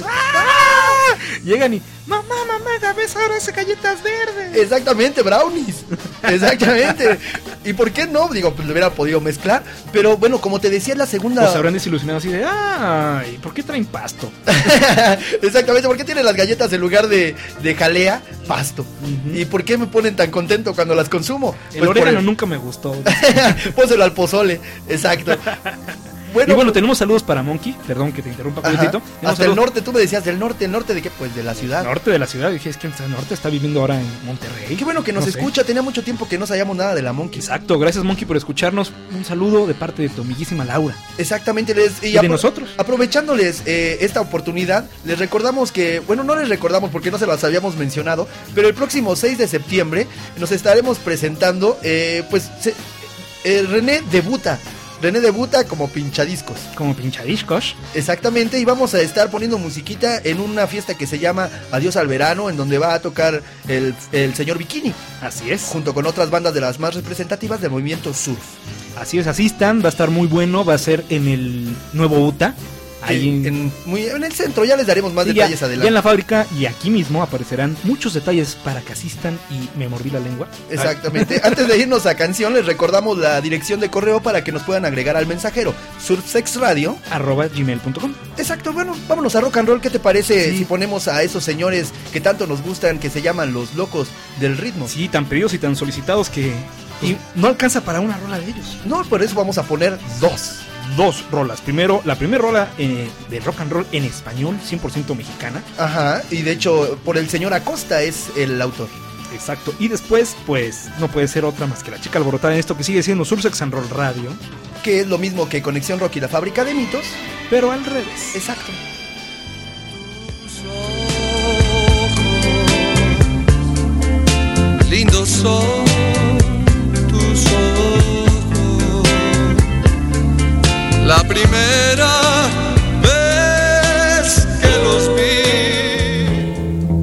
llegan y mamá, Gamesa ahora hace galletas verdes. Exactamente, brownies. Exactamente. ¿Y por qué no? Digo, pues lo hubiera podido mezclar. Pero bueno, como te decía, es la segunda. Pues habrán desilusionado así de ay, ¿por qué traen pasto? Exactamente, ¿por qué tienen las galletas en lugar de jalea, pasto? ¿Y por qué me ponen tan contento cuando las consumo? El orégano nunca me gustó. Pónselo al pozole, exacto. Bueno, tenemos saludos para Monkey, perdón que te interrumpa un poquitito. Hasta el norte, tú me decías del norte ¿de qué? Pues de la ciudad. Norte de la ciudad, dije, es que el norte está viviendo ahora en Monterrey. Qué bueno que nos escucha, tenía mucho tiempo que no sabíamos nada de la Monkey. Exacto, gracias Monkey por escucharnos, un saludo de parte de tu amiguísima Laura. Exactamente, y de nosotros. Aprovechándoles esta oportunidad, les recordamos que, bueno, no les recordamos porque no se las habíamos mencionado, pero el próximo 6 de septiembre nos estaremos presentando, René debuta como pinchadiscos. Como pinchadiscos. Exactamente, y vamos a estar poniendo musiquita en una fiesta que se llama Adiós al Verano, en donde va a tocar el señor Bikini. Así es. Junto con otras bandas de las más representativas del movimiento surf. Así es, asistan, va a estar muy bueno, va a ser en el nuevo UTA. Ahí en el centro, ya les daremos más detalles adelante. Ya en la fábrica y aquí mismo aparecerán muchos detalles para que asistan y me mordí la lengua. Exactamente. Antes de irnos a canción, les recordamos la dirección de correo para que nos puedan agregar al mensajero: surfsexradio@gmail.com. Exacto, bueno, vámonos a rock and roll. ¿Qué te parece si ponemos a esos señores que tanto nos gustan, que se llaman los locos del ritmo? Sí, tan pedidos y tan solicitados que no alcanza para una rola de ellos. No, por eso vamos a poner 2 rolas. Primero, la primera rola de rock and roll en español, 100% mexicana. Ajá, y de hecho por el señor Acosta es el autor. Exacto. Y después, pues, no puede ser otra más que la chica alborotada en esto que sigue siendo Surf Sex and Roll Radio. Que es lo mismo que Conexión Rock y la Fábrica de Mitos. Pero al revés. Exacto. Lindos son tus ojos. La primera vez que los vi,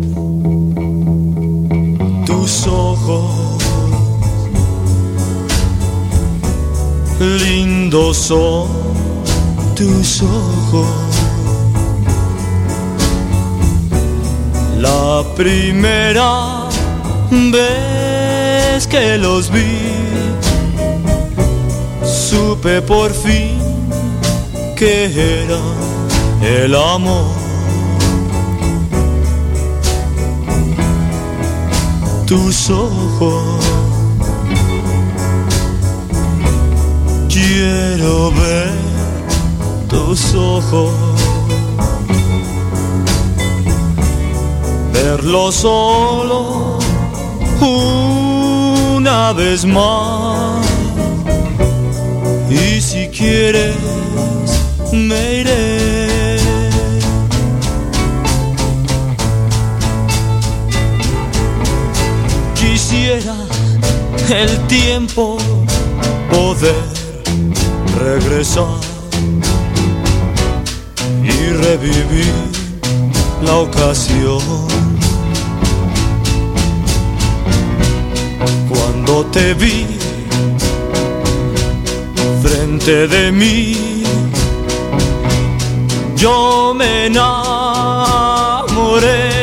tus ojos lindos son tus ojos. La primera vez que los vi, supe por fin que era el amor. Tus ojos, quiero ver tus ojos, verlos solo una vez más. Y si quieres me iré. Quisiera el tiempo poder regresar y revivir la ocasión cuando te vi frente de mí. Yo me enamoré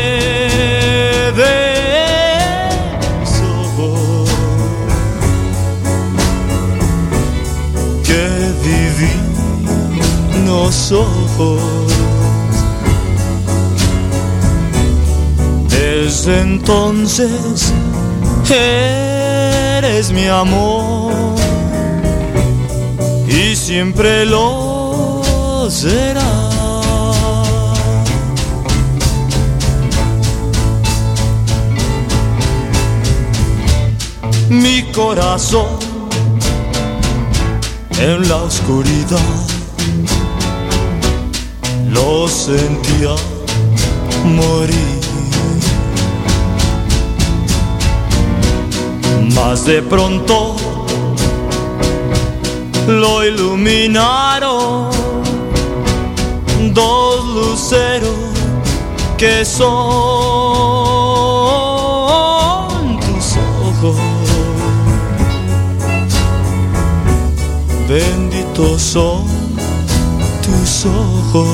de eso que divinos ojos. Desde entonces eres mi amor y siempre lo será. Mi corazón en la oscuridad lo sentía morir. Mas de pronto lo iluminaron dos luceros que son tus ojos. Benditos son tus ojos.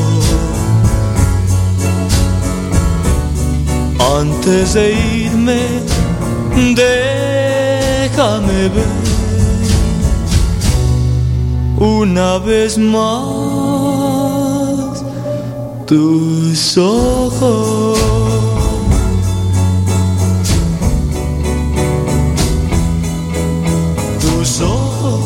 Antes de irme, déjame ver una vez más tus ojos. Tus ojos.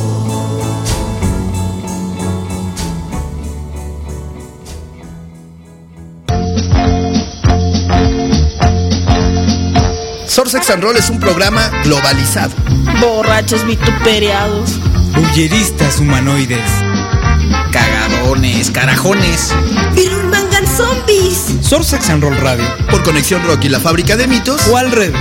Surf Sex and Roll es un programa globalizado. Borrachos vituperiados, bulleristas humanoides, cagadones, carajones, Birurbangan zombies. Surf Sex and Roll Radio, por Conexión Rock y la Fábrica de Mitos, o al revés.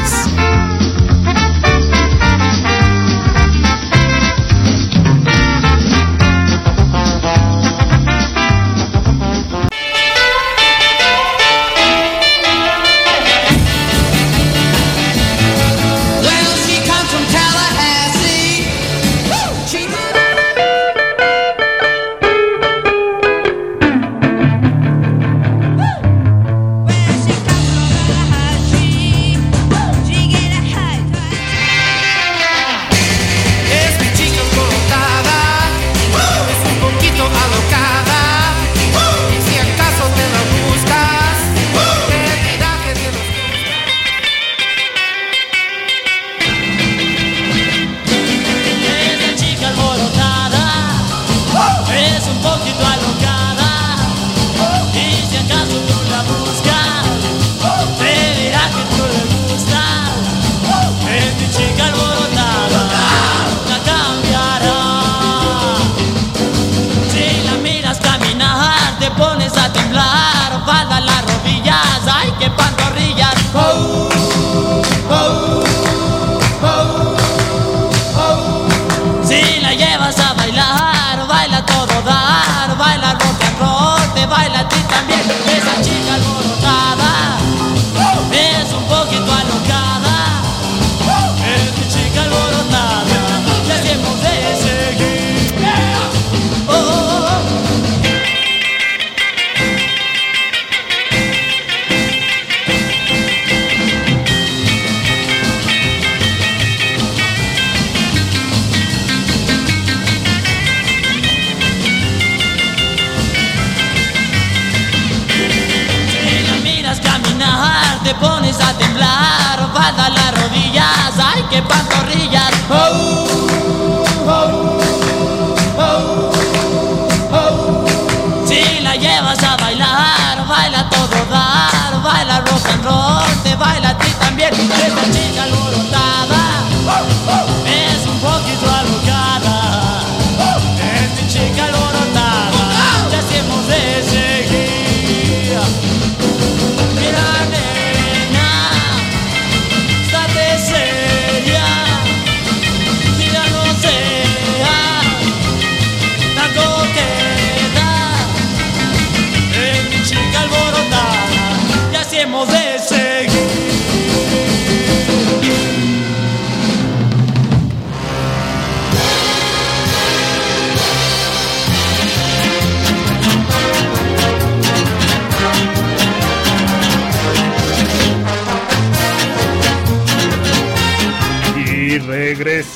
She get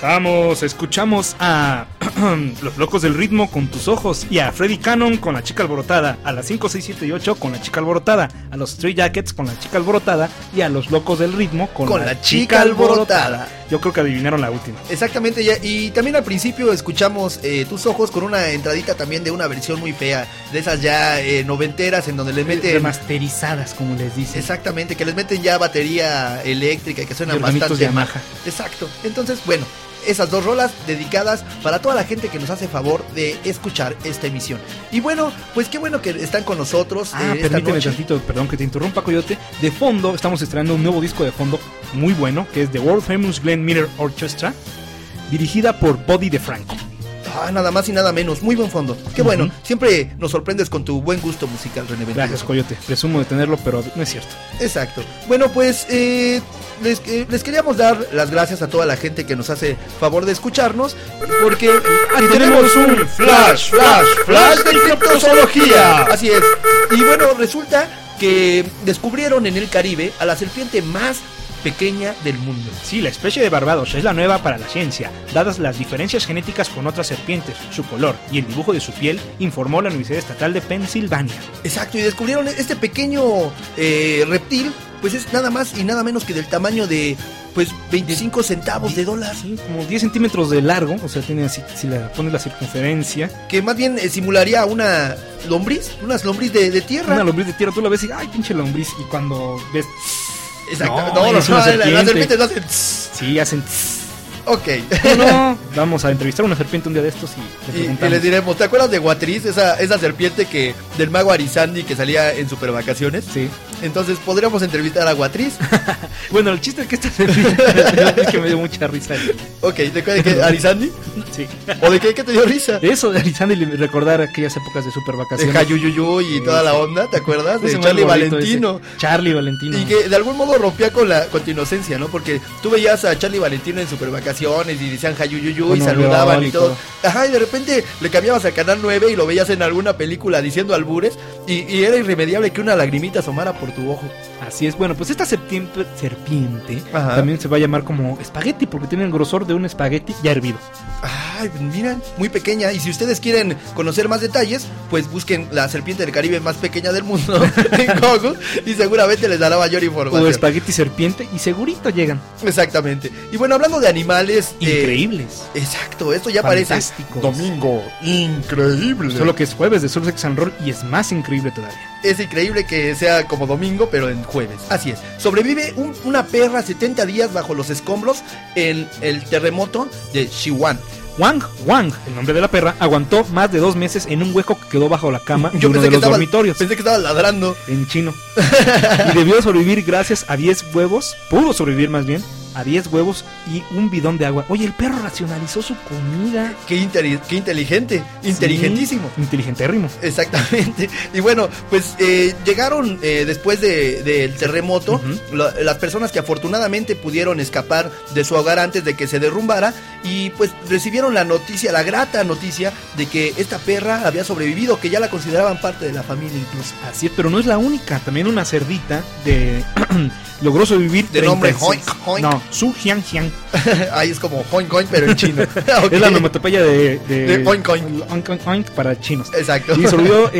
Regresamos, escuchamos a Los Locos del Ritmo con Tus Ojos y a Freddy Cannon con La Chica Alborotada, a las 5, 6, 7 y 8 con La Chica Alborotada, a los Stray Jackets con La Chica Alborotada y a Los Locos del Ritmo con La Chica Alborotada. Yo creo que adivinaron la última. Exactamente, y también al principio escuchamos Tus Ojos con una entradita también de una versión muy fea, de esas ya noventeras en donde les meten... Remasterizadas, como les dicen. Exactamente, que les meten ya batería eléctrica y que suenan bastante de Yamaha. Exacto, entonces bueno, esas dos rolas dedicadas para toda la gente que nos hace favor de escuchar esta emisión. Y bueno, pues qué bueno que están con nosotros esta permíteme noche. tantito, perdón que te interrumpa, Coyote. De fondo, estamos estrenando un nuevo disco de fondo muy bueno, que es The World Famous Glenn Miller Orchestra, dirigida por Buddy DeFranco. Nada más y nada menos, muy buen fondo. Qué bueno, siempre nos sorprendes con tu buen gusto musical, René Ventura. Gracias, Coyote, presumo de tenerlo, pero no es cierto. Exacto. Bueno, pues les queríamos dar las gracias a toda la gente que nos hace favor de escucharnos, porque tenemos un flash de criptozoología. Así es. Y bueno, resulta que descubrieron en el Caribe a la serpiente más pequeña del mundo. Sí, la especie de Barbados es la nueva para la ciencia, dadas las diferencias genéticas con otras serpientes, su color y el dibujo de su piel, informó la Universidad Estatal de Pensilvania. Exacto, y descubrieron este pequeño reptil, pues es nada más y nada menos que del tamaño de, pues, 25 centavos de dólar. Sí, como 10 centímetros de largo, o sea, tiene así, si le pones la circunferencia. Que más bien simularía una lombriz, unas lombriz de tierra. Una lombriz de tierra, tú la ves y, ay, pinche lombriz, y cuando ves... Exacto, las serpientes no hacen... Sí, hacen... Ok. No, vamos a entrevistar a una serpiente un día de estos y les diremos, ¿te acuerdas de Guatriz? Esa serpiente que del mago Arizandi que salía en Supervacaciones. Sí. Entonces podríamos entrevistar a Guatriz. Bueno, el chiste es que esta serpiente es que me dio mucha risa. Ok, ¿de qué? ¿Arizandi? Sí. ¿O de qué te dio risa? De eso, de Arizandi, recordar aquellas épocas de Supervacaciones. De Hayuyuyu y toda la onda, ¿te acuerdas? De Charlie Valentino. Charlie Valentino. Y que de algún modo rompía con tu inocencia, ¿no? Porque tú veías a Charlie Valentino en Supervacaciones y decían Hayuyuyu y saludaban y todo. Ajá, y de repente le cambiabas al canal 9 y lo veías en alguna película diciendo albures y era irremediable que una lagrimita asomara por tu ojo. Así es, bueno, pues esta serpiente también se va a llamar como espagueti porque tiene el grosor de un espagueti ya hervido. Ay, miren, muy pequeña. Y si ustedes quieren conocer más detalles, pues busquen la serpiente del Caribe más pequeña del mundo en Google y seguramente les dará mayor información. O espagueti serpiente y segurito llegan. Exactamente. Y bueno, hablando de animales increíbles. Exacto, esto ya parece domingo increíble. Solo que es jueves de Surf Sex and Roll y es más increíble todavía. Es increíble que sea como domingo, pero en jueves. Así es. Sobrevive una perra 70 días bajo los escombros en el terremoto de Sichuan. Wang, el nombre de la perra, aguantó más de 2 meses en un hueco que quedó bajo la cama de uno de los dormitorios. Pensé que estaba ladrando. En chino. Y debió sobrevivir gracias a 10 huevos. Pudo sobrevivir más bien a 10 huevos y un bidón de agua. Oye, el perro racionalizó su comida. Qué inteligente, inteligentísimo. Sí, inteligentérrimo. Exactamente. Y bueno, pues llegaron después del terremoto, las personas que afortunadamente pudieron escapar de su hogar antes de que se derrumbara y pues recibieron la grata noticia de que esta perra había sobrevivido, que ya la consideraban parte de la familia incluso. Así es, pero no es la única. También una cerdita logró sobrevivir. De nombre Hoink. No, Su Jiang Jiang. Ahí es como Hoink Hoink, pero en chino. Okay. Es la onomatopeya de Hoink Hoink. Oink Oink Oink para chinos. Exacto. Y sobrevivió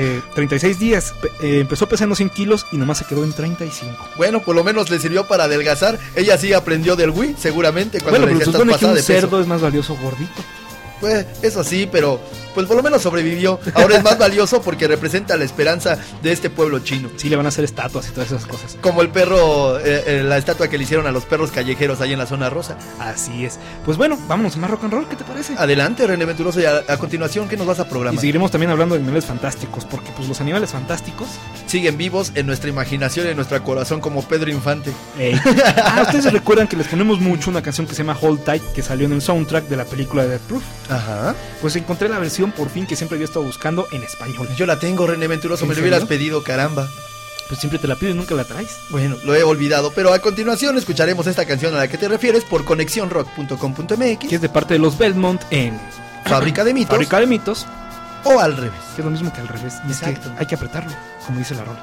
36 días. Empezó pesando 100 kilos y nomás se quedó en 35. Bueno, por lo menos le sirvió para adelgazar. Ella sí aprendió del Wii, seguramente. Bueno, pero supone que un cerdo es más valioso gordito. Pues eso sí, pero pues por lo menos sobrevivió. Ahora es más valioso porque representa la esperanza de este pueblo chino. Sí, le van a hacer estatuas y todas esas cosas. Como el perro, la estatua que le hicieron a los perros callejeros ahí en la zona rosa. Así es. Pues bueno, vámonos a más rock and roll, ¿qué te parece? Adelante, René Venturoso, y a continuación, ¿qué nos vas a programar? Y seguiremos también hablando de animales fantásticos, porque pues los animales fantásticos siguen vivos en nuestra imaginación y en nuestro corazón como Pedro Infante. Ustedes recuerdan que les ponemos mucho una canción que se llama Hold Tight, que salió en el soundtrack de la película de Death Proof. Ajá. Pues encontré la versión por fin que siempre había estado buscando en español. Yo la tengo, René Venturoso, me lo hubieras pedido, caramba. Pues siempre te la pido y nunca la traes. Bueno, lo he olvidado, pero a continuación escucharemos esta canción a la que te refieres por conexionrock.com.mx, que es de parte de los Belmont en Fábrica de Mitos. Fábrica de Mitos. O al revés. Que es lo mismo que al revés. Y exacto. Es que hay que apretarlo, como dice la rola.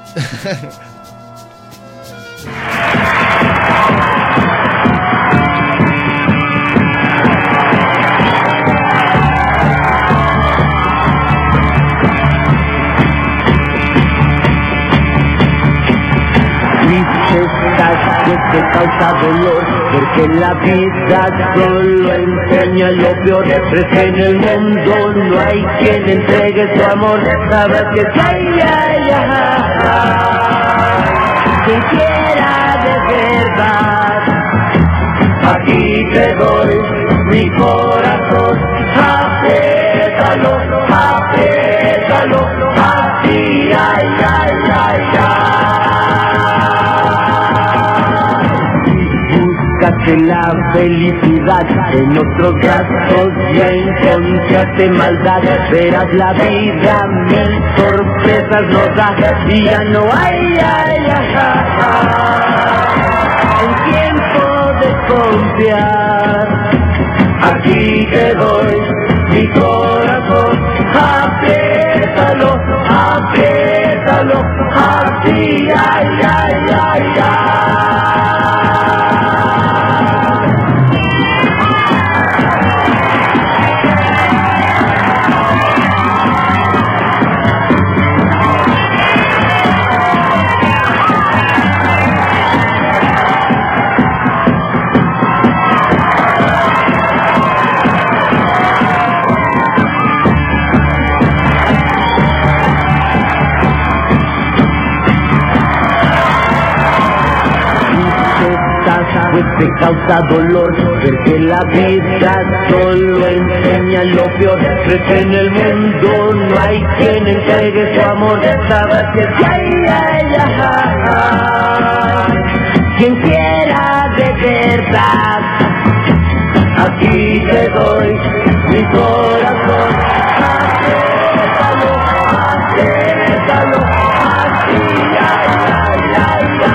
que causa dolor, porque la vida solo enseña lo peor, pero que en el mundo no hay quien entregue su amor, sabes que quien quiera de verdad, aquí te doy mi corazón, apriétalo, apriétalo, así, ay, ay, ay, ay. Buscaste la felicidad en otros brazos, ya encontraste maldad, verás la vida mil sorpresas nos da, y ya no hay, ay, ay, ay, en tiempo de confiar, aquí te doy mi corazón, apriétalo, apriétalo, así, ay, ay, ay, ay. Pues te causa dolor, porque la vida solo enseña lo peor, pero que en el mundo no hay quien entregue su amor, sabes que ay, ay, ay, quien quiera de verdad, aquí te doy mi corazón, apriétalo, apriétalo, así, ay, ay, ay, ay.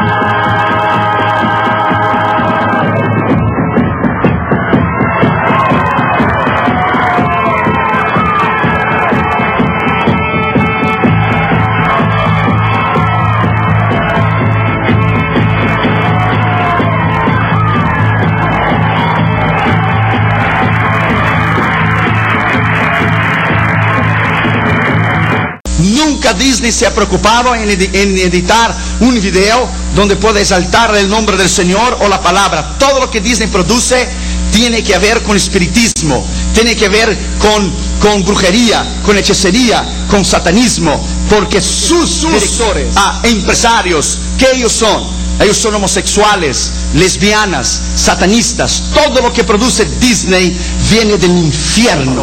Nunca Disney se ha preocupado en editar un video donde pueda exaltar el nombre del Señor o la palabra. Todo lo que Disney produce tiene que ver con espiritismo, tiene que ver con brujería, con hechicería, con satanismo, porque sus directores, empresarios, ¿qué ellos son? Ellos son homosexuales, lesbianas, satanistas. Todo lo que produce Disney viene del infierno.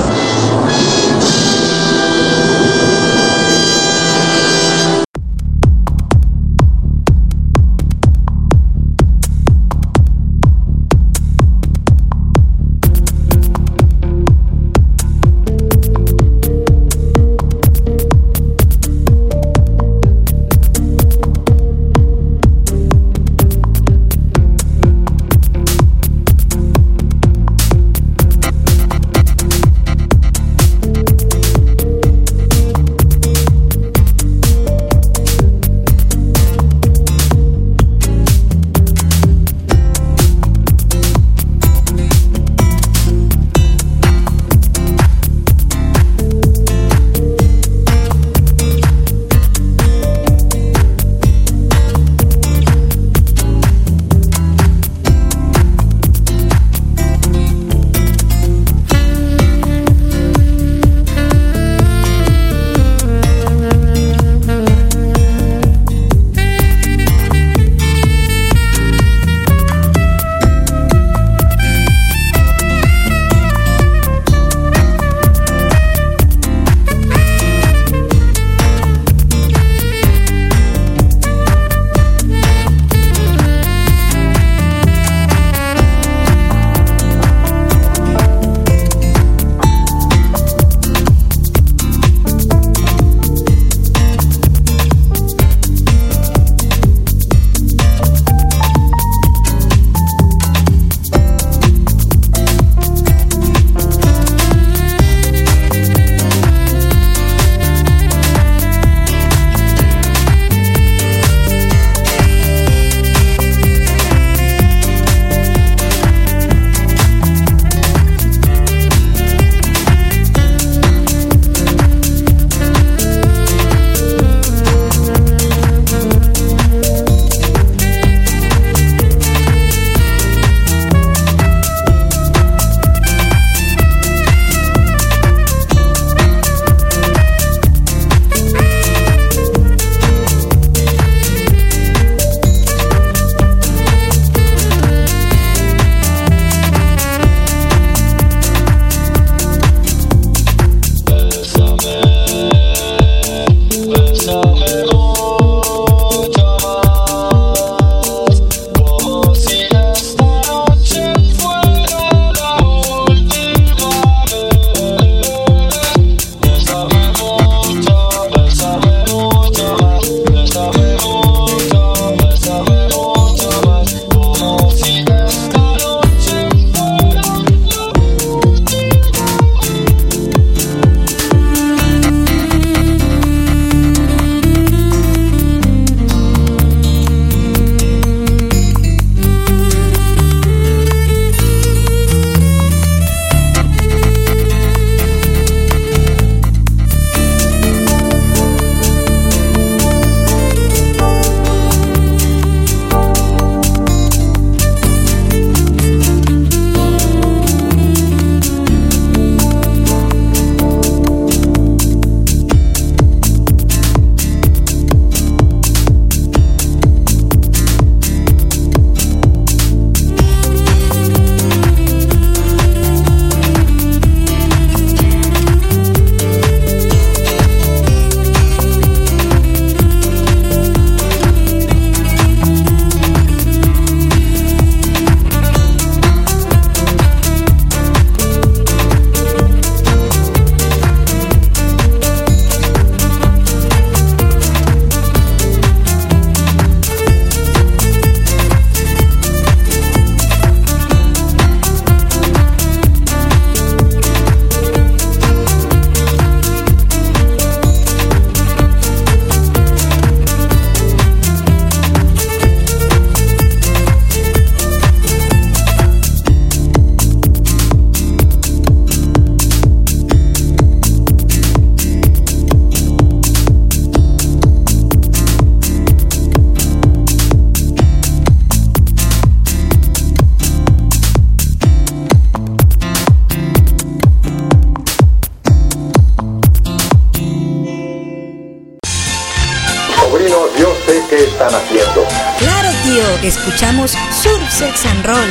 qué están haciendo. Claro, tío, escuchamos Surf, Sex and Roll.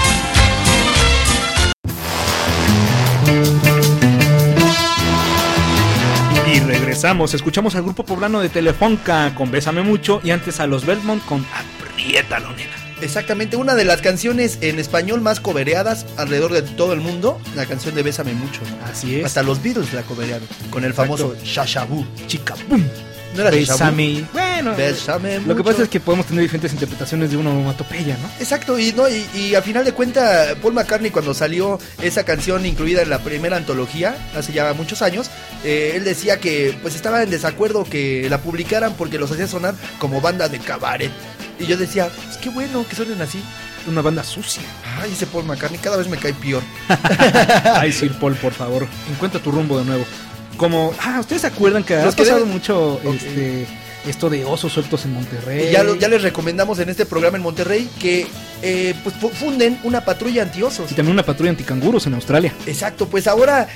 Y regresamos, escuchamos al grupo poblano de Telefonca con Bésame Mucho y antes a los Belmont con Apriétalo, nena. Exactamente, una de las canciones en español más cobereadas alrededor de todo el mundo, la canción de Bésame Mucho. Así es. Hasta los Beatles la coberearon con el famoso Shashaboo. Chica boom. ¿No era Bésame. Bueno, Bésame lo que mucho. pasa es que podemos tener diferentes interpretaciones de una onomatopeya, ¿no? Exacto, y a final de cuentas, Paul McCartney, cuando salió esa canción incluida en la primera antología, hace ya muchos años, él decía que pues estaba en desacuerdo que la publicaran porque los hacía sonar como banda de cabaret. Y yo decía, pues qué bueno que suenen así. Una banda sucia. Ay, ese Paul McCartney cada vez me cae peor. Ay, Sir Paul, por favor, encuentra tu rumbo de nuevo. Como, ¿ustedes se acuerdan que ha Los que pasado deben- mucho Ok. esto de osos sueltos en Monterrey? Y ya les recomendamos en este programa en Monterrey que pues funden una patrulla antiosos. Y también una patrulla anticanguros en Australia. Exacto, pues ahora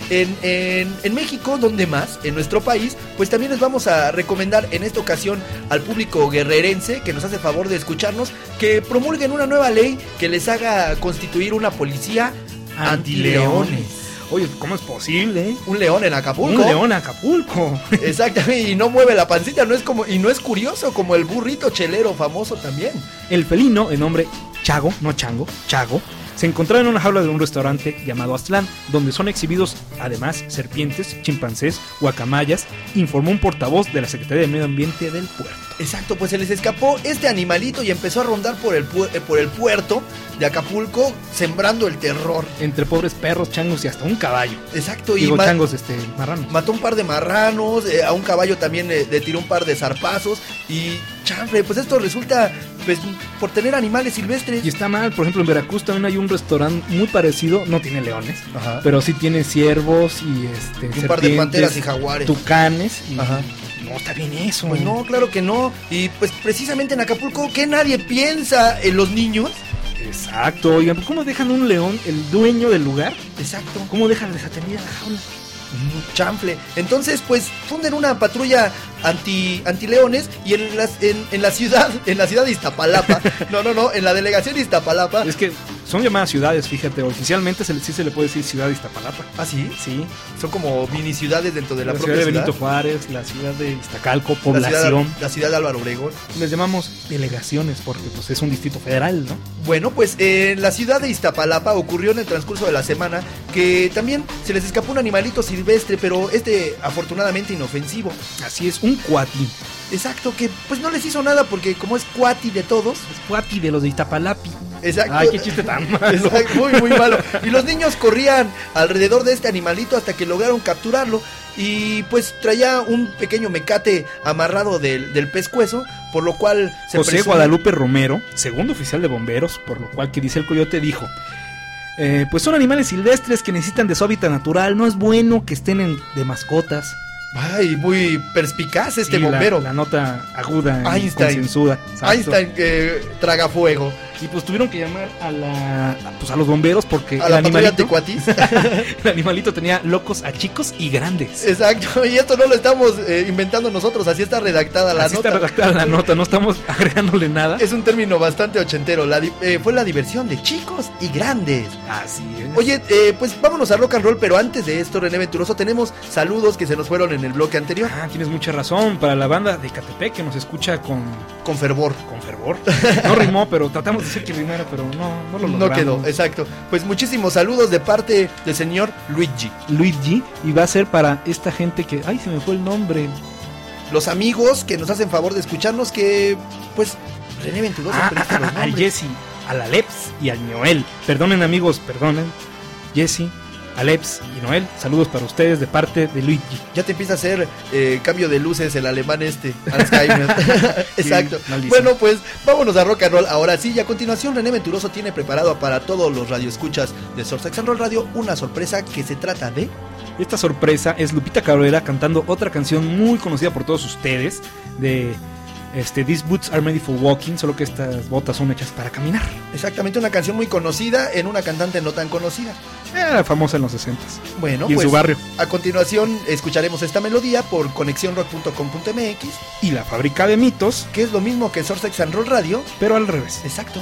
en México, donde más, en nuestro país, pues también les vamos a recomendar en esta ocasión al público guerrerense que nos hace favor de escucharnos, que promulguen una nueva ley que les haga constituir una policía antileones. Oye, ¿cómo es posible? Un león en Acapulco. Un león en Acapulco. Exactamente, y no mueve la pancita, no es curioso como el burrito chelero famoso también. El felino, de nombre Chago, no Chango, Chago, se encontraba en una jaula de un restaurante llamado Aztlán, donde son exhibidos además serpientes, chimpancés, guacamayas, informó un portavoz de la Secretaría de Medio Ambiente del puerto. Exacto, pues se les escapó este animalito y empezó a rondar por el puerto de Acapulco, sembrando el terror. Entre pobres perros, changos y hasta un caballo. Exacto, Digo, y changos, marranos. mató un par de marranos, a un caballo también le tiró un par de zarpazos y chanfle, pues esto resulta pues por tener animales silvestres. Y está mal, por ejemplo en Veracruz también hay un restaurante muy parecido, no tiene leones, Ajá. pero sí tiene ciervos y un par de panteras y jaguares. Tucanes y Ajá. no está bien eso. Pues no, claro que no. Y pues precisamente en Acapulco, ¿qué nadie piensa en los niños? Exacto, oigan, ¿cómo dejan un león, el dueño del lugar? Exacto. ¿Cómo dejan desatendida la jaula? Chanfle. Entonces, pues funden una patrulla antileones y en la ciudad de Iztapalapa, en la delegación de Iztapalapa. Es que son llamadas ciudades, fíjate, oficialmente sí se le puede decir ciudad de Iztapalapa. ¿Ah, sí? Sí. Son como mini ciudades dentro de la ciudad propia de ciudad. Benito Juárez, la ciudad de Iztacalco, población. La ciudad de Álvaro Obregón. Les llamamos delegaciones porque pues es un distrito federal, ¿no? Bueno, pues en la ciudad de Iztapalapa ocurrió en el transcurso de la semana que también se les escapó un animalito silvestre, pero afortunadamente inofensivo. Así es, un cuati. Exacto, que pues no les hizo nada porque como es cuati de todos. Es cuati de los de Iztapalapi. Exacto. Ay, qué chiste tan malo. Exacto, muy malo. Y los niños corrían alrededor de este animalito hasta que lograron capturarlo. Y pues traía un pequeño mecate amarrado del pescuezo, por lo cual José Guadalupe Romero, segundo oficial de bomberos, por lo cual que dice el coyote, dijo: pues son animales silvestres que necesitan de su hábitat natural, no es bueno que estén de mascotas. Ay, muy perspicaz bombero. La nota aguda, Einstein. concienzuda. Einstein traga fuego. Y pues tuvieron que llamar a los bomberos porque el animalito tenía locos a chicos y grandes. Exacto, y esto no lo estamos inventando nosotros, así está redactada la nota. Así está redactada la nota, no estamos agregándole nada. Es un término bastante ochentero, fue la diversión de chicos y grandes. Así es. Oye, pues vámonos a rock and roll, pero antes de esto, René Venturoso, tenemos saludos que se nos fueron en el bloque anterior. Tienes mucha razón, para la banda de Catepec que nos escucha con fervor. Con fervor. No rimó, pero tratamos de decir que rimara, pero no lo logramos. No quedó, exacto. Pues muchísimos saludos de parte del señor Luigi, y va a ser para esta gente que, ay, se me fue el nombre. Los amigos que nos hacen favor de escucharnos, que pues René Venturoso. Al Jesse, al Aleps y al Noel. Perdonen amigos, perdonen. Jesse, Aleps y Noel, saludos para ustedes de parte de Luigi. Ya te empieza a hacer cambio de luces el alemán Alzheimer. Exacto. Sí, bueno, pues vámonos a rock and roll. Ahora sí, y a continuación René Venturoso tiene preparado para todos los radioescuchas de Surf Sex and Roll Radio una sorpresa que se trata de... Esta sorpresa es Lupita Cabrera cantando otra canción muy conocida por todos ustedes de These boots are made for walking, solo que estas botas son hechas para caminar. Exactamente, una canción muy conocida en una cantante no tan conocida. Era famosa en los 60s. Bueno, y en su barrio. A continuación escucharemos esta melodía por conexiónrock.com.mx y La Fábrica de Mitos, que es lo mismo que Surf Sex and Roll Radio, pero al revés. Exacto.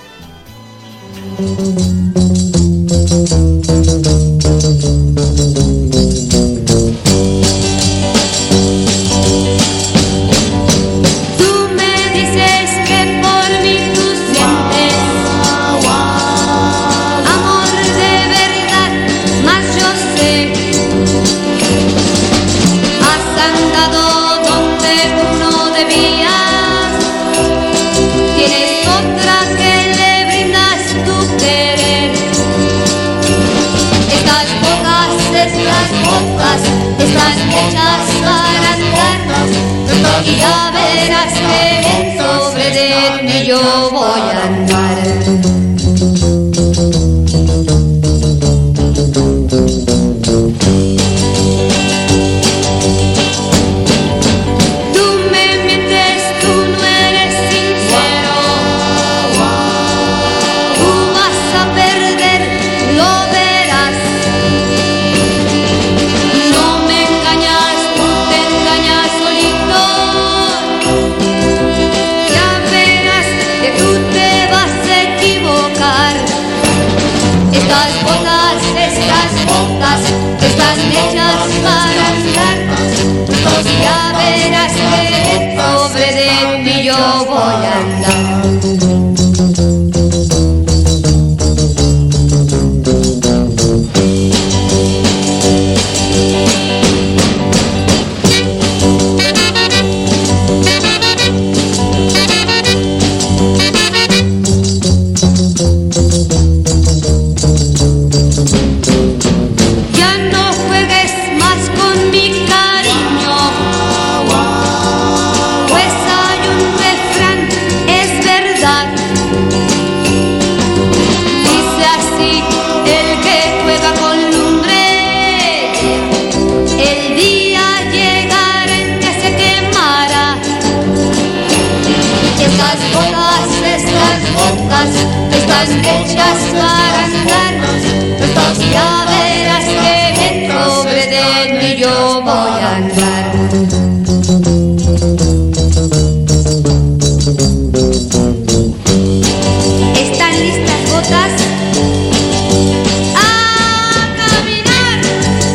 Están hechas para andar y ya verás que sobre de mí yo voy a andar. Están hechas para andar, ya verás que sobre de mí yo voy a andar. Están hechas para andar, ya verás que sobre de mí yo voy a andar. ¿Están listas botas? ¡A caminar!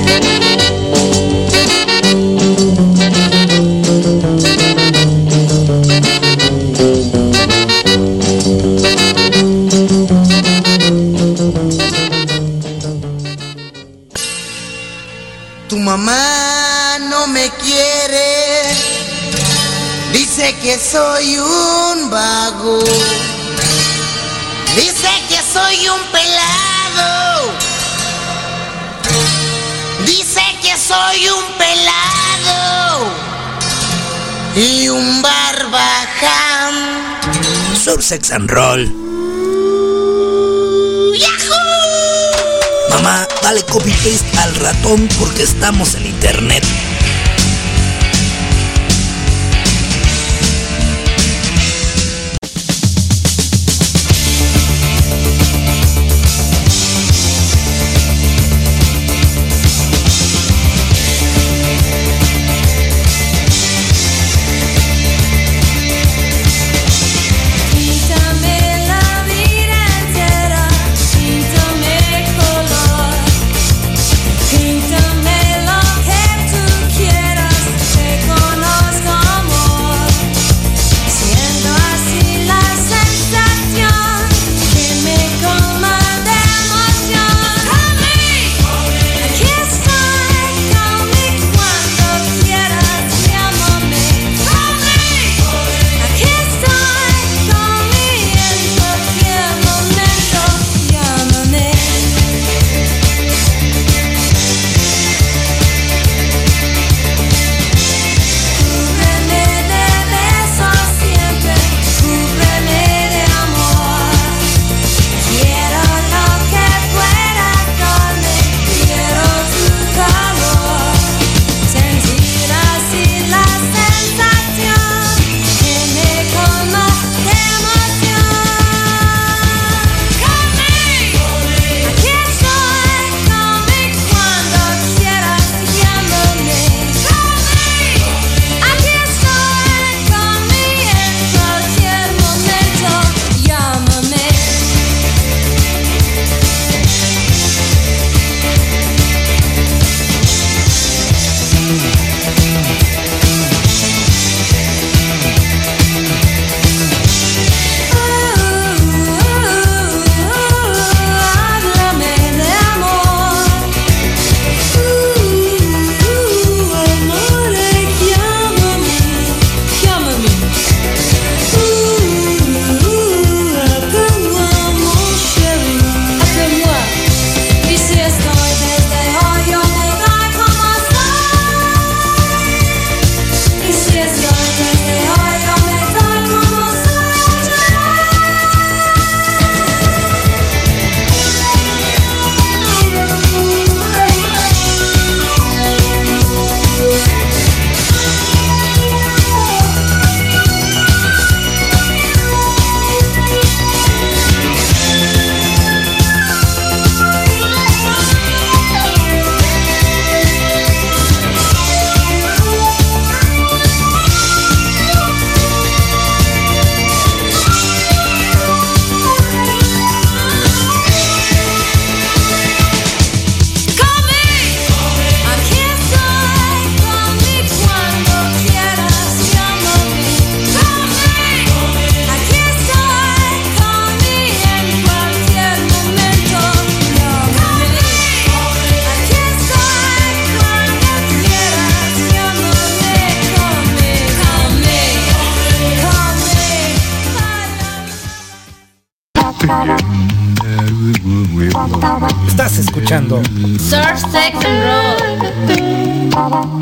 Tu mamá no me quiere, dice que soy un vago, Dice que soy un pelado. Dice que soy un pelado y un barbaján. Surf Sex and Roll. ¡Yahoo! Mamá, dale copy paste al ratón porque estamos en internet. Píntame lo que tú escuchando Surf, Sex and Roll.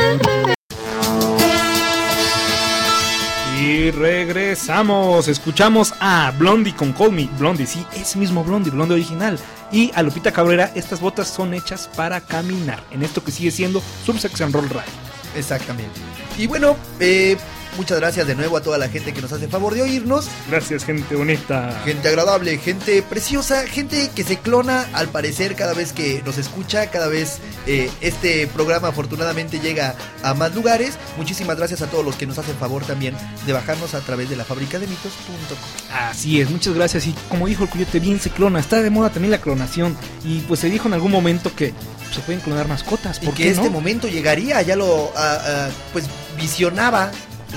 Y regresamos. Escuchamos a Blondie con Call Me. Blondie, sí, es mismo Blondie original. Y a Lupita Cabrera, estas botas son hechas para caminar. En esto que sigue siendo Surf, Sex and Roll Radio. Exactamente. Y bueno, muchas gracias de nuevo a toda la gente que nos hace favor de oírnos. Gracias, gente bonita. Gente agradable, gente preciosa, gente que se clona al parecer cada vez que nos escucha, cada vez este programa afortunadamente llega a más lugares. Muchísimas gracias a todos los que nos hacen favor también de bajarnos a través de lafabricademitos.com. Así es, muchas gracias. Y como dijo el Coyote, bien se clona. Está de moda también la clonación. Y pues se dijo en algún momento que se pueden clonar mascotas. Y que este momento llegaría, ya lo pues visionaba.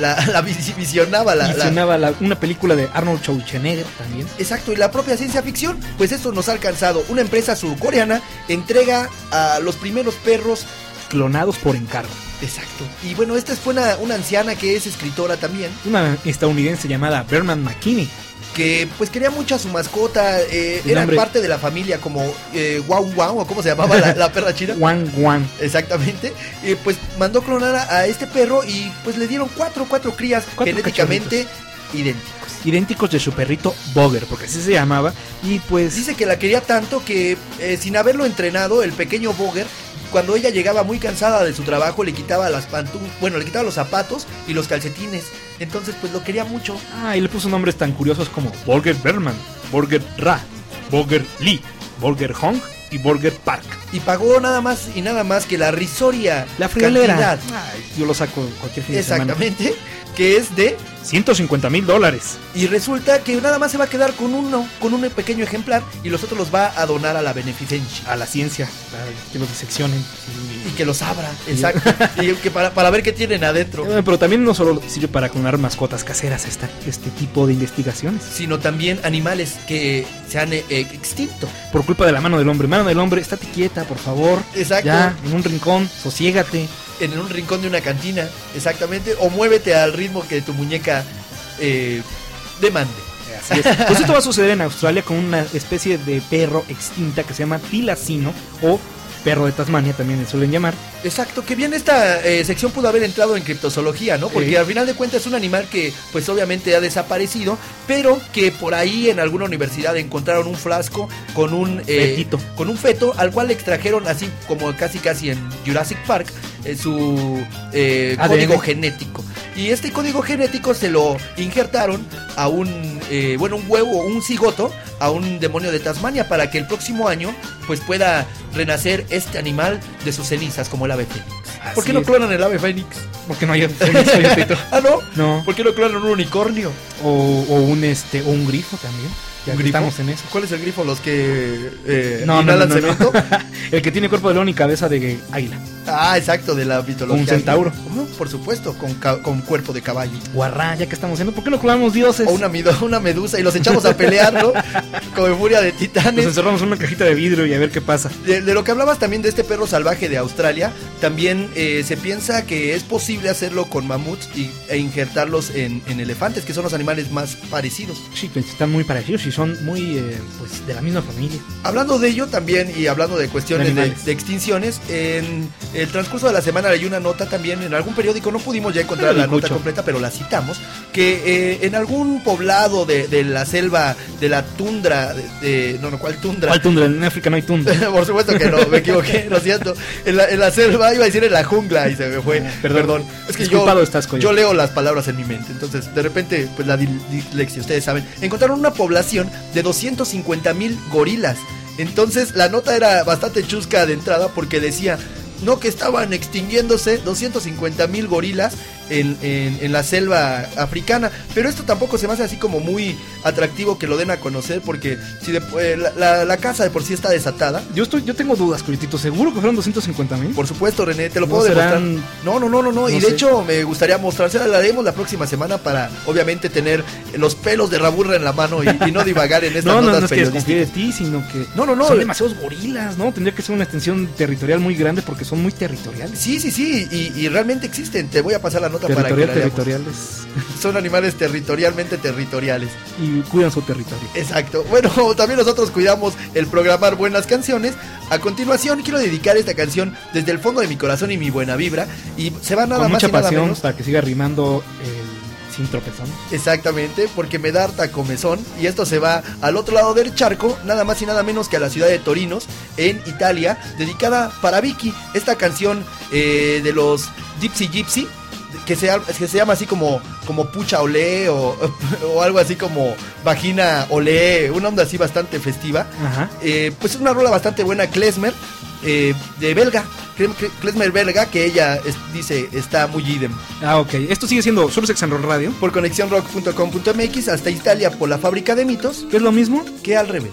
Visionaba una película de Arnold Schwarzenegger también. Exacto, y la propia ciencia ficción, pues esto nos ha alcanzado. Una empresa surcoreana entrega a los primeros perros clonados por encargo. Exacto. Y bueno, esta fue una anciana que es escritora también. Una estadounidense llamada Berman McKinney. Que pues quería mucho a su mascota, era parte de la familia como Wang Wang, o cómo se llamaba la perra china. Wang Wang. Exactamente. Pues mandó clonar a este perro y pues le dieron cuatro crías genéticamente idénticos de su perrito Boger, porque así se llamaba. Y pues dice que la quería tanto que sin haberlo entrenado, el pequeño Boger, cuando ella llegaba muy cansada de su trabajo, le quitaba le quitaba los zapatos y los calcetines. Entonces pues lo quería mucho. Y le puso nombres tan curiosos como Borger Berman, Borger Ra, Borger Lee, Borger Hong y Borger Park. Y pagó nada más y nada más que la risoria la friolera. Yo lo saco cualquier fin de semana. Exactamente, que es de $150,000. Y resulta que nada más se va a quedar con un pequeño ejemplar y los otros los va a donar a la beneficencia, a la ciencia, para que los diseccionen y que los abra. Exacto. Y que para ver qué tienen adentro. Pero también no solo sirve para clonar mascotas caseras este tipo de investigaciones, sino también animales que se han extinto por culpa de la mano del hombre. Mano del hombre, estate quieta, por favor. Exacto. Ya, en un rincón, sosiégate. En un rincón de una cantina, exactamente. O muévete al ritmo que tu muñeca demande. Así es. Pues esto va a suceder en Australia con una especie de perro extinta que se llama tilacino o perro de Tasmania, también le suelen llamar. Exacto, que bien esta sección pudo haber entrado en criptozoología, ¿no? Porque al final de cuentas es un animal que pues obviamente ha desaparecido, pero que por ahí en alguna universidad encontraron un frasco con un feto al cual le extrajeron así como casi en Jurassic Park su código genético. Y este código genético se lo injertaron a un huevo, un cigoto, a un demonio de Tasmania para que el próximo año pues pueda renacer este animal de sus cenizas como el ave fénix. ¿Por qué no clonan el ave fénix? Porque no hay ave fénix. ¿No? No. ¿Por qué no clonan un unicornio? O un grifo también. Ya que estamos en eso. ¿Cuál es el grifo? Los que inhalan cemento. El que tiene cuerpo de león y cabeza de águila. Exacto, de la mitología. Un centauro. Por supuesto, con cuerpo de caballo. Guarrá, ya que estamos haciendo, ¿por qué no clonamos dioses? O una medusa y los echamos a pelear, ¿no? Como en Furia de Titanes. Nos encerramos en una cajita de vidrio y a ver qué pasa. De lo que hablabas también de este perro salvaje de Australia, también se piensa que es posible hacerlo con mamuts e injertarlos en elefantes, que son los animales más parecidos. Sí, pues están muy parecidos y son muy pues de la misma familia. Hablando de ello también y hablando de cuestiones de extinciones, en el transcurso de la semana leí una nota también en algún periódico, no pudimos ya encontrar la nota completa, pero la citamos, que en algún poblado de la selva, de la tundra, ¿cuál tundra? ¿Cuál tundra? En África no hay tundra. Por supuesto que no, me equivoqué, lo siento. En la selva, iba a decir en la jungla y se me fue. Perdón. Es que yo leo las palabras en mi mente, entonces de repente, pues la dislexia, ustedes saben. Encontraron una población de 250,000 gorilas. Entonces la nota era bastante chusca de entrada porque decía que estaban extinguiéndose 250,000 gorilas en la selva africana. Pero esto tampoco se me hace así como muy atractivo que lo den a conocer, porque si la casa de por sí está desatada. Yo tengo dudas, Coyotito. ¿Seguro que fueron 250,000? Por supuesto, René, te lo puedo demostrar. No. Y de hecho me gustaría mostrársela. La haremos la próxima semana para obviamente tener los pelos de Raburra en la mano y no divagar en estas notas periodísticas. No es que desconfíe de ti, sino que son demasiados gorilas, ¿no? Tendría que ser una extensión territorial muy grande porque son muy territoriales. Sí, y realmente existen. Te voy a pasar la nota nota para que la leamos. Territoriales. Son animales territorialmente territoriales. Y cuidan su territorio. Exacto. Bueno, también nosotros cuidamos el programar buenas canciones. A continuación quiero dedicar esta canción desde el fondo de mi corazón y mi buena vibra. Y se va nada con más mucha y nada pasión menos. para que siga rimando sin tropezón. Exactamente, porque me da harta comezón. Y esto se va al otro lado del charco, nada más y nada menos que a la ciudad de Torinos, en Italia, dedicada para Vicky. Esta canción de los Gypsy Gypsy, que se llama así como pucha olé o algo así como vagina olé, una onda así bastante festiva. Ajá. Pues es una rola bastante buena, Klezmer, de belga, Klezmer belga, que ella dice está muy idem. Ah, ok. Esto sigue siendo Sur Sex and Roll Radio. Por conexiónrock.com.mx hasta Italia por la Fábrica de Mitos. ¿Es lo mismo? Que al revés.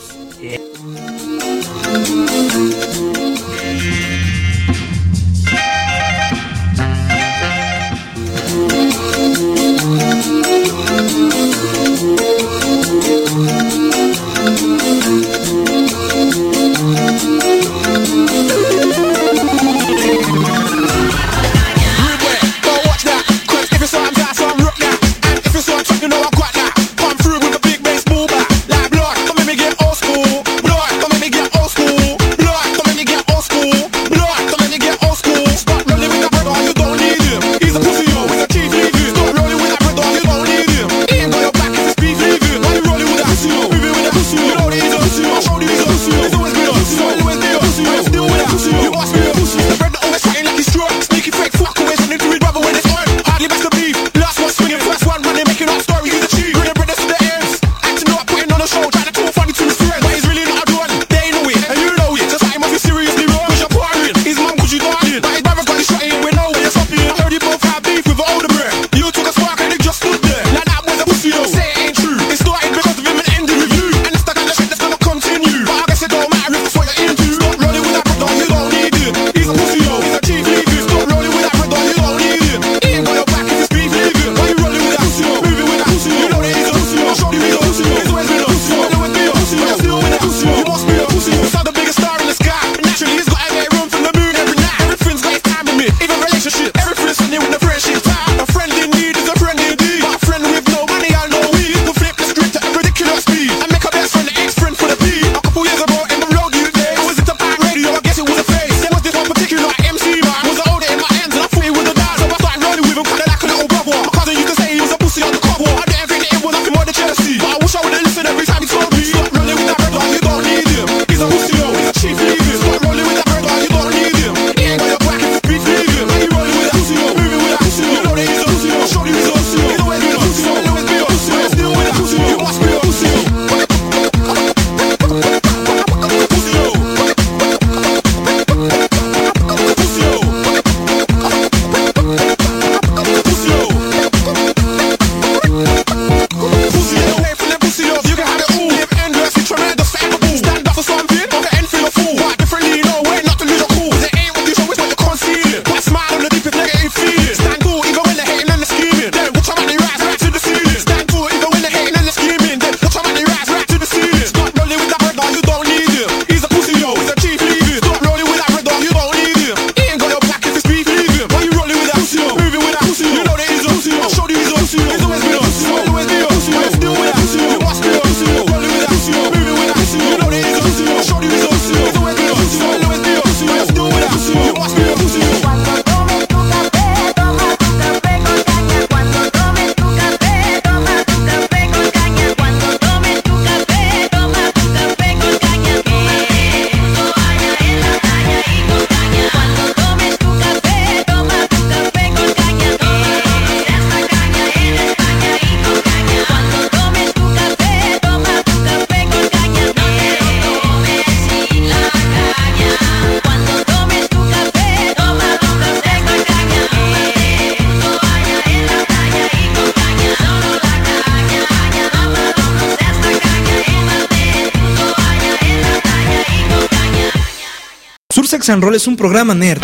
Sex and Roll es un programa nerd.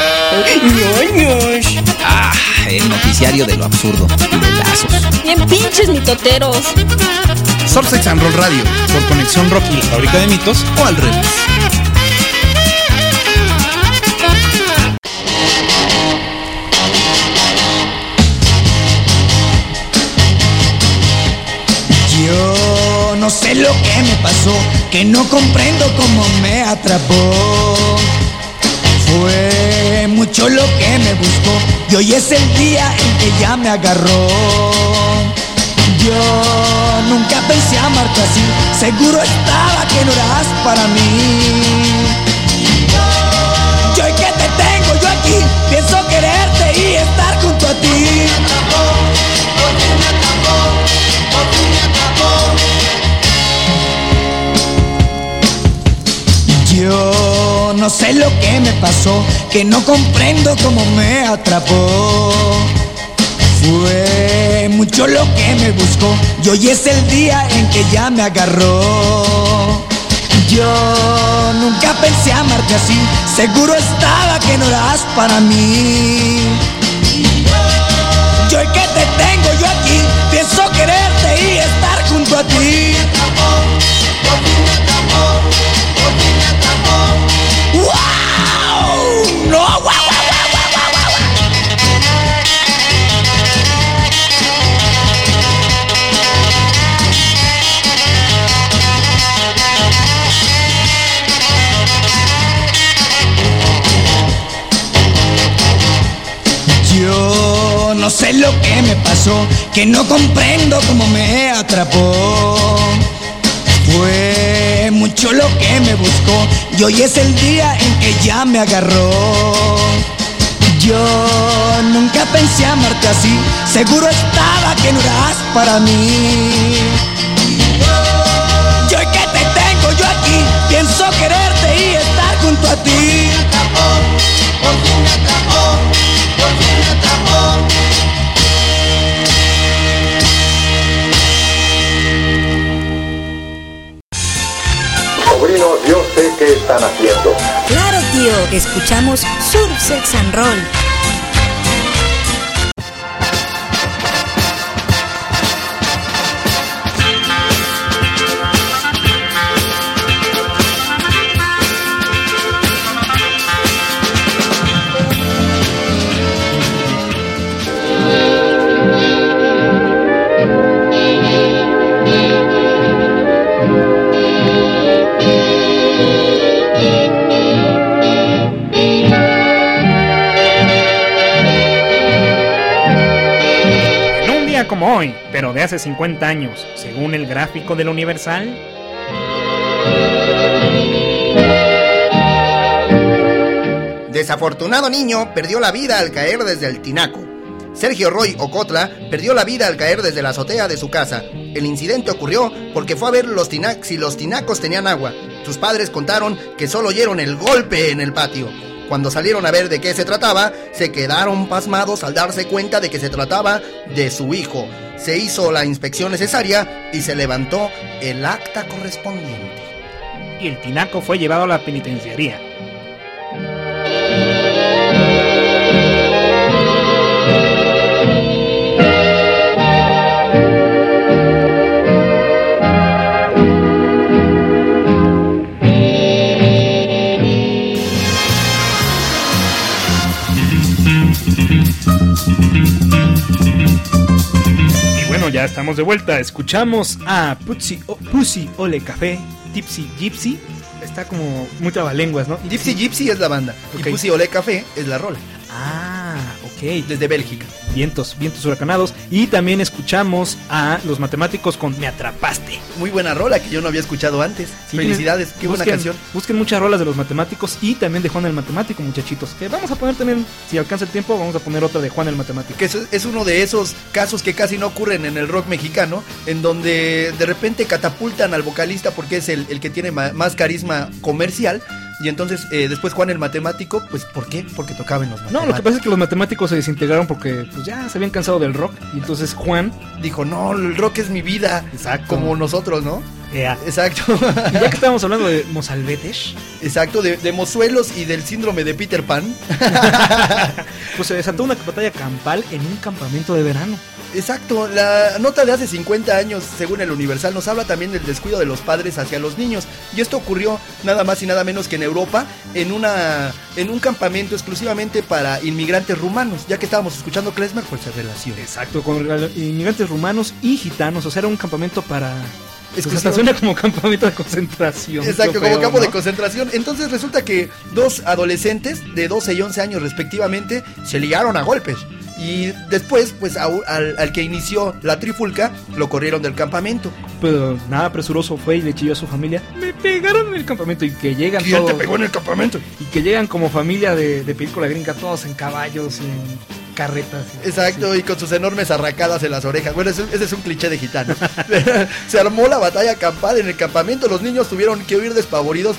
Ah, el noticiario de lo absurdo y de lazos. Bien pinches mitoteros. Sur Sex and Roll Radio, por Conexión Rock y la Fábrica de Mitos, o al revés. lo que me pasó, que no comprendo cómo me atrapó. Fue mucho lo que me buscó y hoy es el día en que ya me agarró. Yo nunca pensé amarte así, seguro estaba que no eras para mí. Yo hoy que te tengo yo aquí, pienso quererte y estar junto a ti. Yo no sé lo que me pasó, que no comprendo cómo me atrapó. Fue mucho lo que me buscó y hoy es el día en que ya me agarró. Yo nunca pensé amarte así, seguro estaba que no eras para mí. Yo hoy que te tengo yo aquí, pienso quererte y estar junto a ti. ¡Wow! ¡No! ¡Wow, wow, wow! Yo no sé lo que me pasó, que no comprendo cómo me atrapó. Fue mucho lo que me buscó y hoy es el día en que ya me agarró. Yo nunca pensé amarte así, seguro estaba que no eras para mí. Yo hoy que te tengo yo aquí, pienso quererte y estar junto a ti. Sobrinos, yo sé qué están haciendo. Claro, tío, escuchamos Surf, Sex and Roll. Como hoy, pero de hace 50 años, según el gráfico del Universal. Desafortunado niño perdió la vida al caer desde el tinaco. Sergio Roy Ocotla perdió la vida al caer desde la azotea de su casa. El incidente ocurrió porque fue a ver si los tinacos tenían agua. Sus padres contaron que solo oyeron el golpe en el patio. Cuando salieron a ver de qué se trataba, se quedaron pasmados al darse cuenta de que se trataba de su hijo. Se hizo la inspección necesaria y se levantó el acta correspondiente. Y el tinaco fue llevado a la penitenciaría. Y bueno, ya estamos de vuelta. Escuchamos a Pussy Ole Café, Tipsy Gypsy. Está como muy trabalenguas, ¿no? Tipsy Gypsy es la banda, okay. Y Pussy Ole Café es la rola. Ah, ok. Desde Bélgica. Vientos huracanados. Y también escuchamos a Los Matemáticos con Me Atrapaste. Muy buena rola que yo no había escuchado antes. Sí, felicidades, qué buena canción. Busquen muchas rolas de Los Matemáticos y también de Juan el Matemático, muchachitos. Que vamos a poner también, si alcanza el tiempo, vamos a poner otra de Juan el Matemático. Que es uno de esos casos que casi no ocurren en el rock mexicano, en donde de repente catapultan al vocalista porque es el que tiene más carisma comercial. Y entonces después Juan el Matemático, pues ¿por qué? Porque tocaba en Los Matemáticos. No, lo que pasa es que Los Matemáticos se desintegraron porque pues ya se habían cansado del rock. Y entonces Juan dijo, no, el rock es mi vida. Exacto. Como nosotros, ¿no? Yeah. Exacto. Y ya que estábamos hablando de mozalbetes. Exacto, de mozuelos y del síndrome de Peter Pan. Pues se desató una batalla campal en un campamento de verano. Exacto, la nota de hace 50 años, según el Universal, nos habla también del descuido de los padres hacia los niños. Y esto ocurrió nada más y nada menos que en Europa, en un campamento exclusivamente para inmigrantes rumanos. Ya que estábamos escuchando Klezmer, pues se relaciona. Exacto, con inmigrantes rumanos y gitanos. O sea, era un campamento para Pues hasta suena como campamento de concentración. Exacto, como campo de concentración. Entonces resulta que dos adolescentes de 12 y 11 años respectivamente se ligaron a golpes. Y después, pues al que inició la trifulca, lo corrieron del campamento. Pero nada presuroso fue y le chilló a su familia: me pegaron en el campamento. Y que llegan ¿Quién todos, te pegó en el campamento? Y que llegan como familia de película gringa, todos en caballos, en carretas. Exacto, sí. Y con sus enormes arracadas en las orejas. Bueno, ese es un cliché de gitano. Se armó la batalla campal en el campamento. Los niños tuvieron que huir despavoridos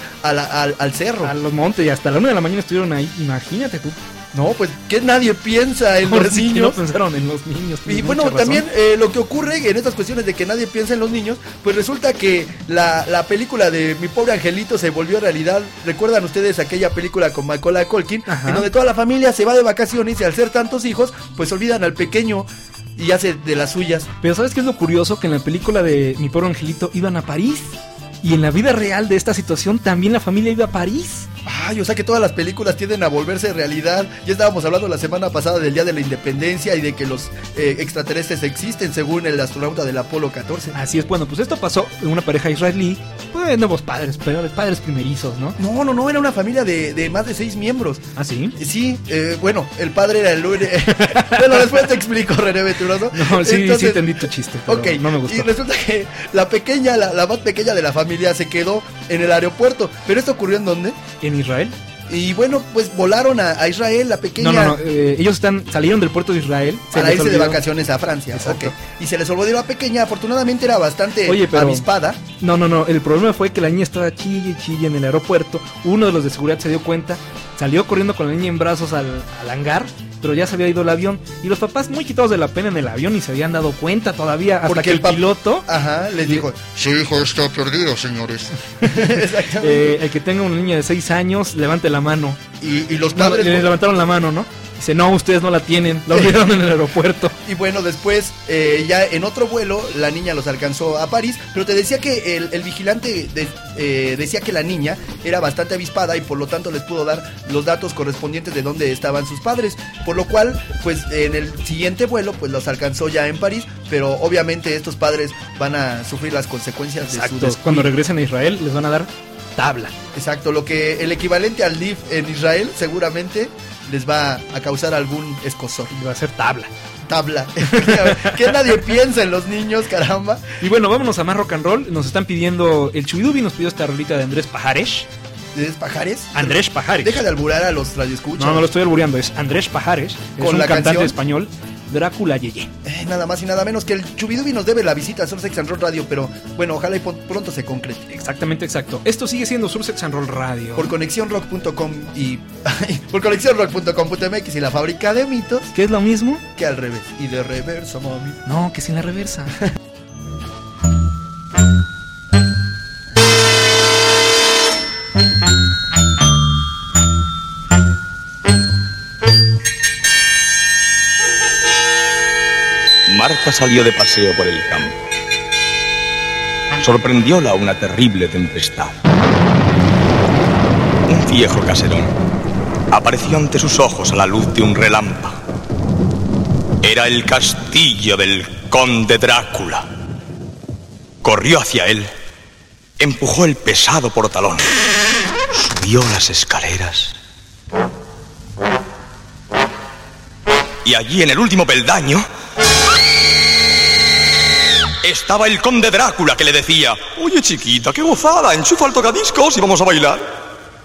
al cerro. A los montes, y hasta la 1 de la mañana estuvieron ahí. Imagínate tú. No, pues que nadie piensa en los niños. No pensaron en los niños. Y bueno, también lo que ocurre en estas cuestiones de que nadie piensa en los niños, pues resulta que la película de Mi Pobre Angelito se volvió realidad. ¿Recuerdan ustedes aquella película con Macaulay Culkin? Ajá. En donde toda la familia se va de vacaciones y al ser tantos hijos, pues olvidan al pequeño y hace de las suyas. Pero ¿sabes qué es lo curioso? Que en la película de Mi Pobre Angelito iban a París. Y en la vida real de esta situación también la familia iba a París. Ay, o sea que todas las películas tienden a volverse realidad. Ya estábamos hablando la semana pasada del Día de la Independencia y de que los extraterrestres existen según el astronauta del Apolo 14. Así es, bueno, pues esto pasó en una pareja israelí, pues nuevos padres, pero padres primerizos, ¿no? No, era una familia de más de 6 miembros. ¿Ah, sí? Sí, bueno, el padre era el... Bueno, después te explico, René Venturoso. No, sí, entonces, sí entendí tu chiste, pero okay, no me gustó. Y resulta que la más pequeña de la familia se quedó en el aeropuerto. ¿Pero esto ocurrió en dónde? En Israel. Y bueno, pues volaron a Israel, la pequeña... No, ellos salieron del puerto de Israel para irse de vacaciones a Francia. Exacto. Okay. Y se les olvidó la pequeña, afortunadamente era bastante avispada. No, el problema fue que la niña estaba chille en el aeropuerto. Uno de los de seguridad se dio cuenta, salió corriendo con la niña en brazos al hangar, pero ya se había ido el avión. Y los papás muy quitados de la pena en el avión y se habían dado cuenta todavía hasta porque que el piloto... Ajá, les dijo: su hijo está perdido, señores. El que tenga una niña de 6 años, levante la mano. Y los padres... le levantaron la mano, ¿no? Dice: no, ustedes no la tienen, la olvidaron en el aeropuerto. Y bueno, después, ya en otro vuelo, la niña los alcanzó a París. Pero te decía que el vigilante decía que la niña era bastante avispada y por lo tanto les pudo dar los datos correspondientes de dónde estaban sus padres. Por lo cual, pues en el siguiente vuelo, pues los alcanzó ya en París. Pero obviamente estos padres van a sufrir las consecuencias de su descuido. Cuando regresen a Israel les van a dar tabla. Exacto, lo que el equivalente al DIF en Israel seguramente les va a causar algún escozor. Va a ser tabla. Que nadie piensa en los niños, caramba. Y bueno, vámonos a más rock and roll. Nos están pidiendo, el Chubidubi nos pidió esta rolita de Andrés Pajares. ¿Andrés Pajares? Andrés Pajares. Deja de alburar a los radioescuchas. No lo estoy albureando, es Andrés Pajares. Es un cantante español, Drácula Yeye. Nada más y nada menos que el Chubidubi nos debe la visita a Sursex and Roll Radio, pero bueno, ojalá y pronto se concrete. Exactamente, exacto. Esto sigue siendo Sursex and Roll Radio. Por ConexionRock.com y por ConexionRock.com.mx y la Fábrica de Mitos. ¿Qué es lo mismo? Que al revés. Y de reversa, mami. No, que sin la reversa. Marta salió de paseo por el campo. Sorprendióla una terrible tempestad. Un viejo caserón apareció ante sus ojos a la luz de un relámpago. Era el castillo del conde Drácula. Corrió hacia él, empujó el pesado portalón, subió las escaleras y allí en el último peldaño estaba el conde Drácula, que le decía: oye, chiquita, qué gozada, enchufa el tocadiscos y vamos a bailar.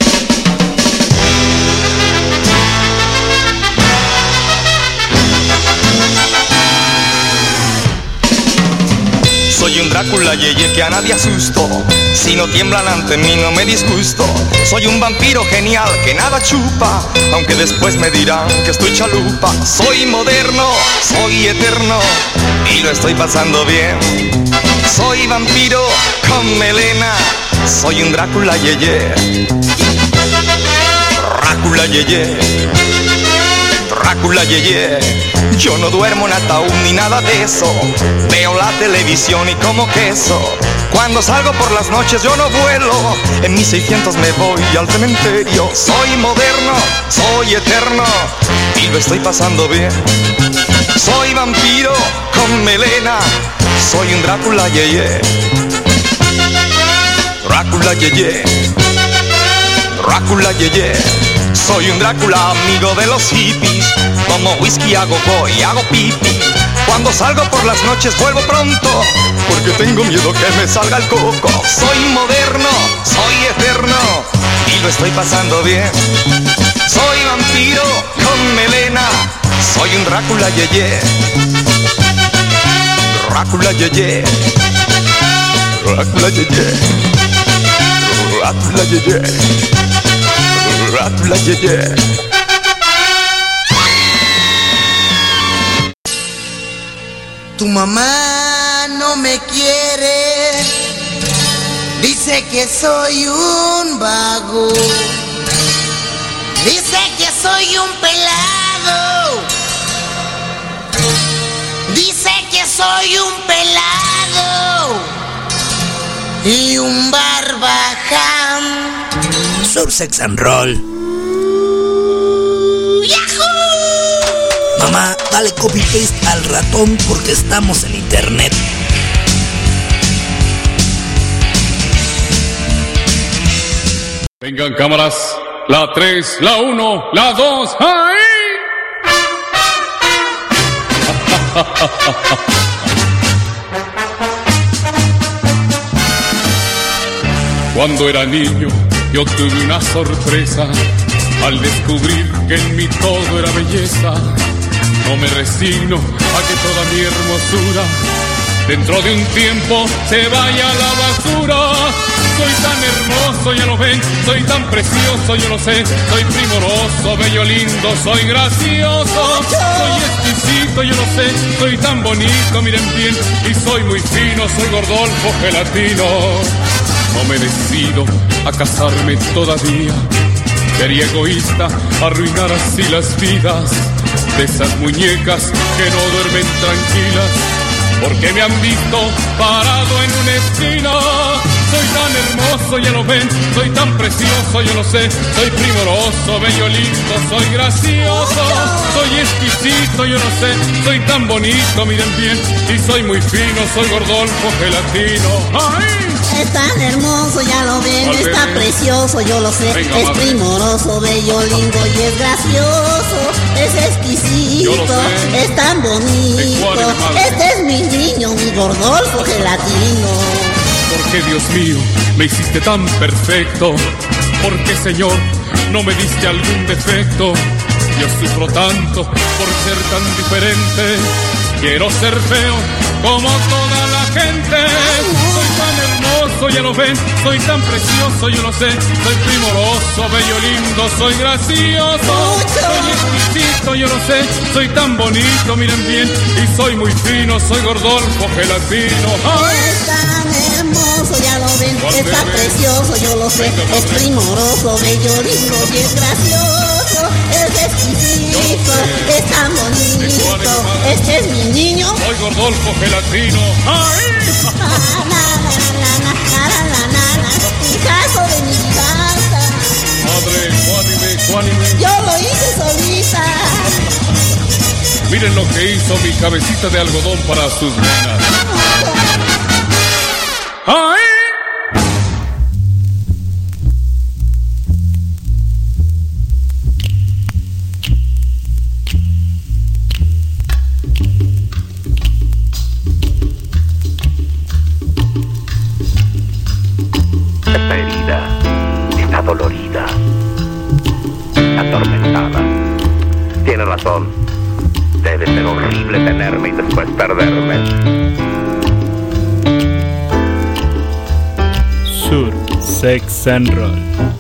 Soy un Drácula yeye que a nadie asusto. Si no tiemblan ante mí no me disgusto. Soy un vampiro genial que nada chupa, aunque después me dirán que estoy chalupa. Soy moderno, soy eterno y lo estoy pasando bien. Soy vampiro con melena, soy un Drácula yeye. Drácula yeye, Drácula yeye. Yo no duermo en ataúd ni nada de eso. Veo la televisión y como queso. Cuando salgo por las noches yo no vuelo. En mis 600 me voy al cementerio. Soy moderno, soy eterno y lo estoy pasando bien. Soy vampiro con melena, soy un Drácula yeye. Drácula, yeye. Drácula, yeye. Soy un Drácula, amigo de los hippies. Tomo whisky, hago go y hago pipi. Cuando salgo por las noches vuelvo pronto, porque tengo miedo que me salga el coco. Soy moderno, soy eterno y lo estoy pasando bien. Soy vampiro con melena, soy un Drácula, yeye. Drácula, yeye. Drácula, yeye. Drácula, yeye. Drácula, yeye. Tu mamá no me quiere, dice que soy un vago, dice que soy un pelado, dice que soy un pelado y un barbaján. Surf Sex and Roll. ¡Yahoo! Mamá, dale copy paste al ratón porque estamos en internet. Vengan cámaras, la 3, la 1, la 2, ¡ahí! Cuando era niño yo tuve una sorpresa al descubrir que en mí todo era belleza. No me resigno a que toda mi hermosura dentro de un tiempo se vaya a la basura. Soy tan hermoso, ya lo ven, soy tan precioso, yo lo sé. Soy primoroso, bello, lindo, soy gracioso. Soy exquisito, yo lo sé, soy tan bonito, miren bien. Y soy muy fino, soy Gordolfo Gelatino. No me decido a casarme todavía. Sería egoísta arruinar así las vidas de esas muñecas que no duermen tranquilas, porque me han visto parado en una esquina. Soy tan hermoso, ya lo ven, soy tan precioso, yo lo sé. Soy primoroso, bello, lindo, soy gracioso. Soy exquisito, yo lo sé, soy tan bonito, miren bien. Y soy muy fino, soy Gordolfo Gelatino. ¡Ay! Es tan hermoso, ya lo ven, está precioso, yo lo sé. Venga, es primoroso, bello, lindo y es gracioso. Es exquisito, es tan bonito. Este es mi niño, mi Gordolfo Gelatino. ¿Por qué, Dios mío, me hiciste tan perfecto? ¿Por qué, Señor, no me diste algún defecto? Yo sufro tanto por ser tan diferente. Quiero ser feo como toda la gente. Soy tan hermoso, ya lo ven, soy tan precioso, yo lo sé. Soy primoroso, bello, lindo, soy gracioso. Soy exquisito, yo lo sé, soy tan bonito, miren bien. Y soy muy fino, soy Gordolfo Gelatino. ¡Ay! Es tan hermoso, ya lo ven, está precioso, yo lo sé. Es primoroso, bello, lindo y es gracioso. Es exquisito, es tan bonito. Este es mi niño. Soy Gordolfo Gelatino. ¡Ay! Hijazo de mi casa. Madre, cuánime. Yo lo hice solita. Miren lo que hizo mi cabecita de algodón para sus nenas. ¡Ay! Esta herida está dolorida, atormentada. Tiene razón. Debe ser horrible tenerme y después perderme. Surf Sex and Roll.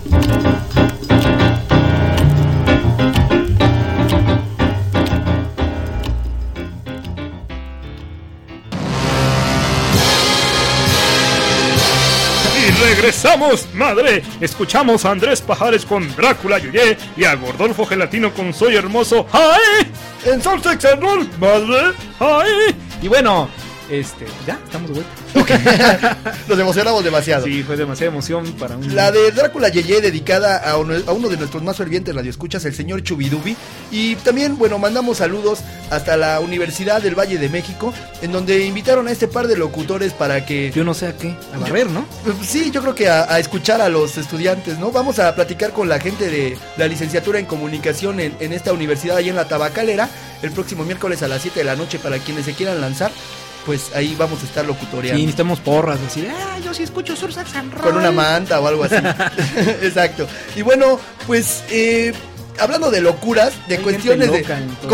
Regresamos, madre. Escuchamos a Andrés Pajares con Drácula Yeye y a Gordolfo Gelatino con Soy Hermoso. ¡Ay! En Surf Sex and Roll, madre. ¡Ay! Y bueno, Ya, estamos de vuelta. Nos emocionamos demasiado. Sí, fue demasiada emoción para un... La de Drácula Yeye, dedicada a uno de nuestros más fervientes radioescuchas, el señor Chubidubi. Y también, bueno, mandamos saludos hasta la Universidad del Valle de México, en donde invitaron a este par de locutores para que... Yo no sé a qué, a barrer, ¿no? Sí, yo creo que a escuchar a los estudiantes, ¿no? Vamos a platicar con la gente de la licenciatura en comunicación en esta universidad, ahí en la Tabacalera, el próximo miércoles a las 7 de la noche, para quienes se quieran lanzar. Pues ahí vamos a estar locutoreando. Sí, necesitamos porras, decir, yo sí escucho Sur Saxon Roll. Con una manta o algo así. Exacto. Y bueno, pues hablando de locuras, de cuestiones de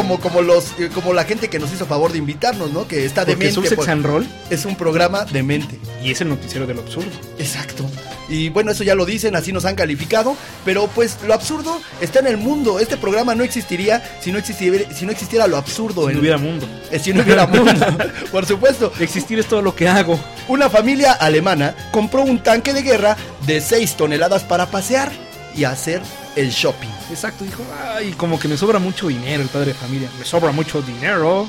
como la gente que nos hizo favor de invitarnos, ¿no? Que está demente. Sur Saxon Roll es un programa demente. Y es el noticiero del absurdo. Exacto. Y bueno, eso ya lo dicen, así nos han calificado. Pero pues lo absurdo está en el mundo. Este programa no existiría si no existiera lo absurdo. Si no hubiera mundo. Si no hubiera mundo, por supuesto. Existir es todo lo que hago. Una familia alemana compró un tanque de guerra de 6 toneladas para pasear y hacer el shopping. Exacto, dijo, como que me sobra mucho dinero, el padre de familia. Me sobra mucho dinero.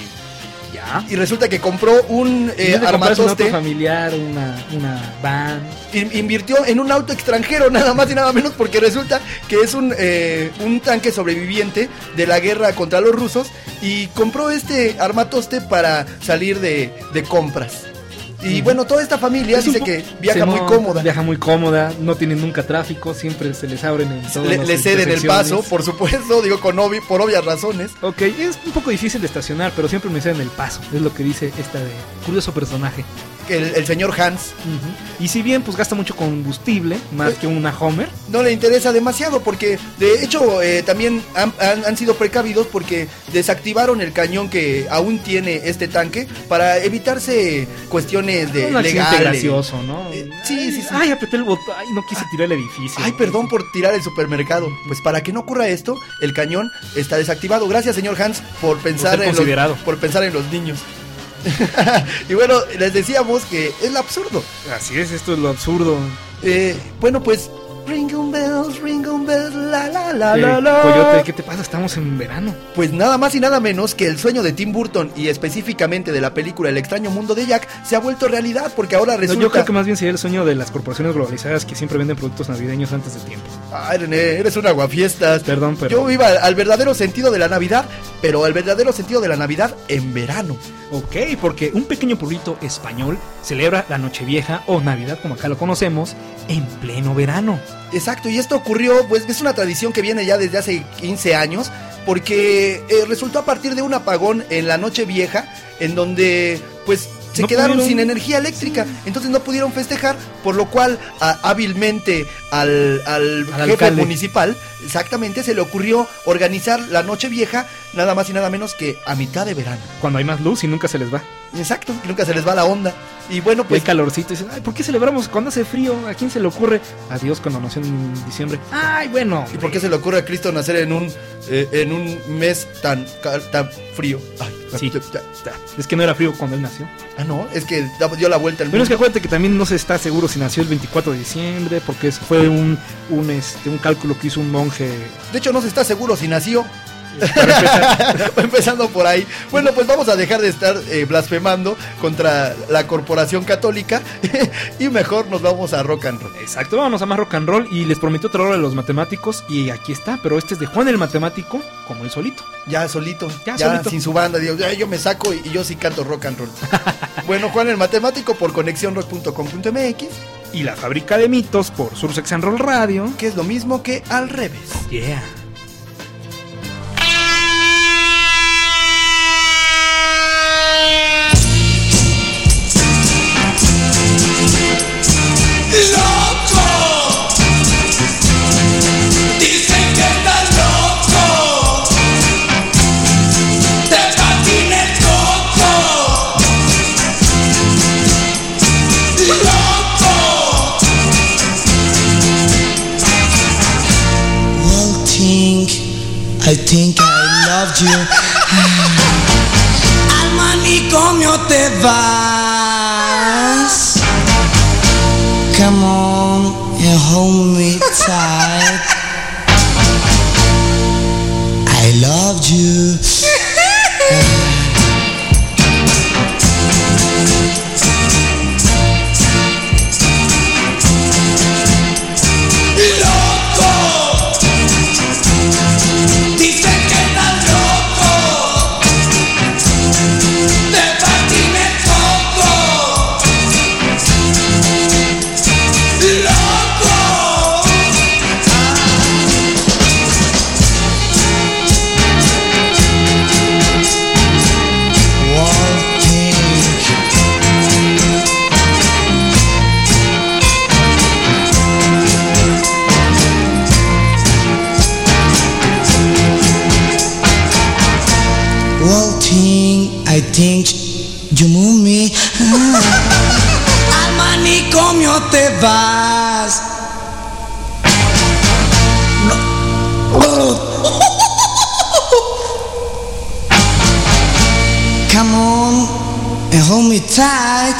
Ya. Y resulta que compró un armatoste. Un auto familiar, una van. Invirtió en un auto extranjero, nada más y nada menos, porque resulta que es un tanque sobreviviente de la guerra contra los rusos. Y compró este armatoste para salir de compras. Y bueno, toda esta familia dice que viaja muy cómoda. Viaja muy cómoda, no tienen nunca tráfico, siempre se les abren en todas le ceden el paso, por supuesto, digo por obvias razones. Ok, es un poco difícil de estacionar, pero siempre me ceden el paso, es lo que dice esta de curioso personaje. El señor Hans. Y si bien pues gasta mucho combustible, más que una Homer, no le interesa demasiado, porque de hecho también han sido precavidos, porque desactivaron el cañón que aún tiene este tanque para evitarse cuestiones de legales. Gracioso, ¿no? Sí. Ay, apreté el botón, no quise tirar el edificio. Ay, perdón por tirar el supermercado. Pues para que no ocurra esto, el cañón está desactivado. Gracias, señor Hans, por pensar en los niños. Y bueno, les decíamos que es lo absurdo. Así es, esto es lo absurdo. Bueno, pues Ring bells, la la la la la. Coyote, ¿qué te pasa? Estamos en verano. Pues nada más y nada menos que el sueño de Tim Burton, y específicamente de la película El extraño mundo de Jack, se ha vuelto realidad, porque ahora resulta... Yo creo que más bien sería el sueño de las corporaciones globalizadas que siempre venden productos navideños antes de tiempo. Ay, René, eres un aguafiestas. Perdón. Yo iba al verdadero sentido de la Navidad, pero al verdadero sentido de la Navidad en verano. Ok, porque un pequeño pueblito español celebra la Nochevieja o Navidad, como acá lo conocemos, en pleno verano. Exacto, y esto ocurrió, pues es una tradición que viene ya desde hace 15 años, porque resultó a partir de un apagón en la Nochevieja, en donde pues se quedaron sin energía eléctrica, entonces no pudieron festejar, por lo cual hábilmente al jefe alcalde municipal, exactamente, se le ocurrió organizar la Nochevieja nada más y nada menos que a mitad de verano. Cuando hay más luz y nunca se les va. Exacto, nunca se les va la onda. Y bueno, pues... Y hay calorcito y dicen, ay, ¿por qué celebramos cuando hace frío? ¿A quién se le ocurre? A Dios cuando nació en diciembre. Ay, bueno. ¿Y por qué se le ocurre a Cristo nacer en un mes tan frío? Ay, sí, es que no era frío cuando él nació. Ah, no, es que dio la vuelta al mundo. Pero es que acuérdate que también no se está seguro si nació el 24 de diciembre, porque fue un cálculo que hizo un monje. De hecho, no se está seguro si nació. Empezando por ahí. Bueno, pues vamos a dejar de estar blasfemando contra la corporación católica y mejor nos vamos a rock and roll. Exacto, vamos a más rock and roll. Y les prometí otra hora de los matemáticos, y aquí está, pero este es de Juan el Matemático, como él solito. Ya solito, sin su banda, digo, yo me saco y yo sí canto rock and roll. Bueno, Juan el Matemático por conexiónrock.com.mx y La Fábrica de Mitos por Sur Saxon Roll Radio, que es lo mismo que al revés. Yeah. ¡Loco! Dicen que estás loco. Te patina el coco. ¡Loco! Well, I think I loved you. Al manicomio te vas. Come on and hold me tight. I loved you. think you move me. Al manicomio te vas. Come on and hold me tight.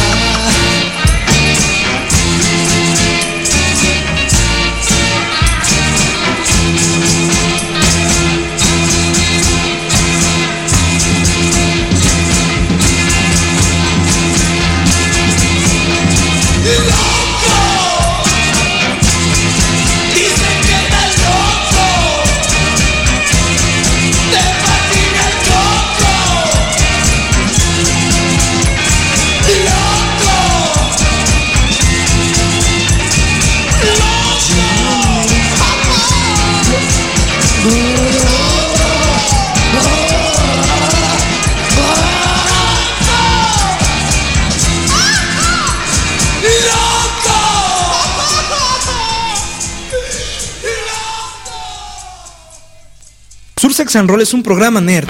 Sursex and Roll es un programa nerd.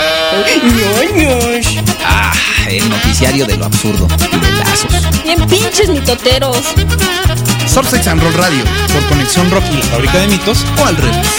El noticiario de lo absurdo y de lazos. Bien pinches mitoteros. Sursex and Roll Radio, por Conexión Rock y la Fábrica de Mitos, o al revés.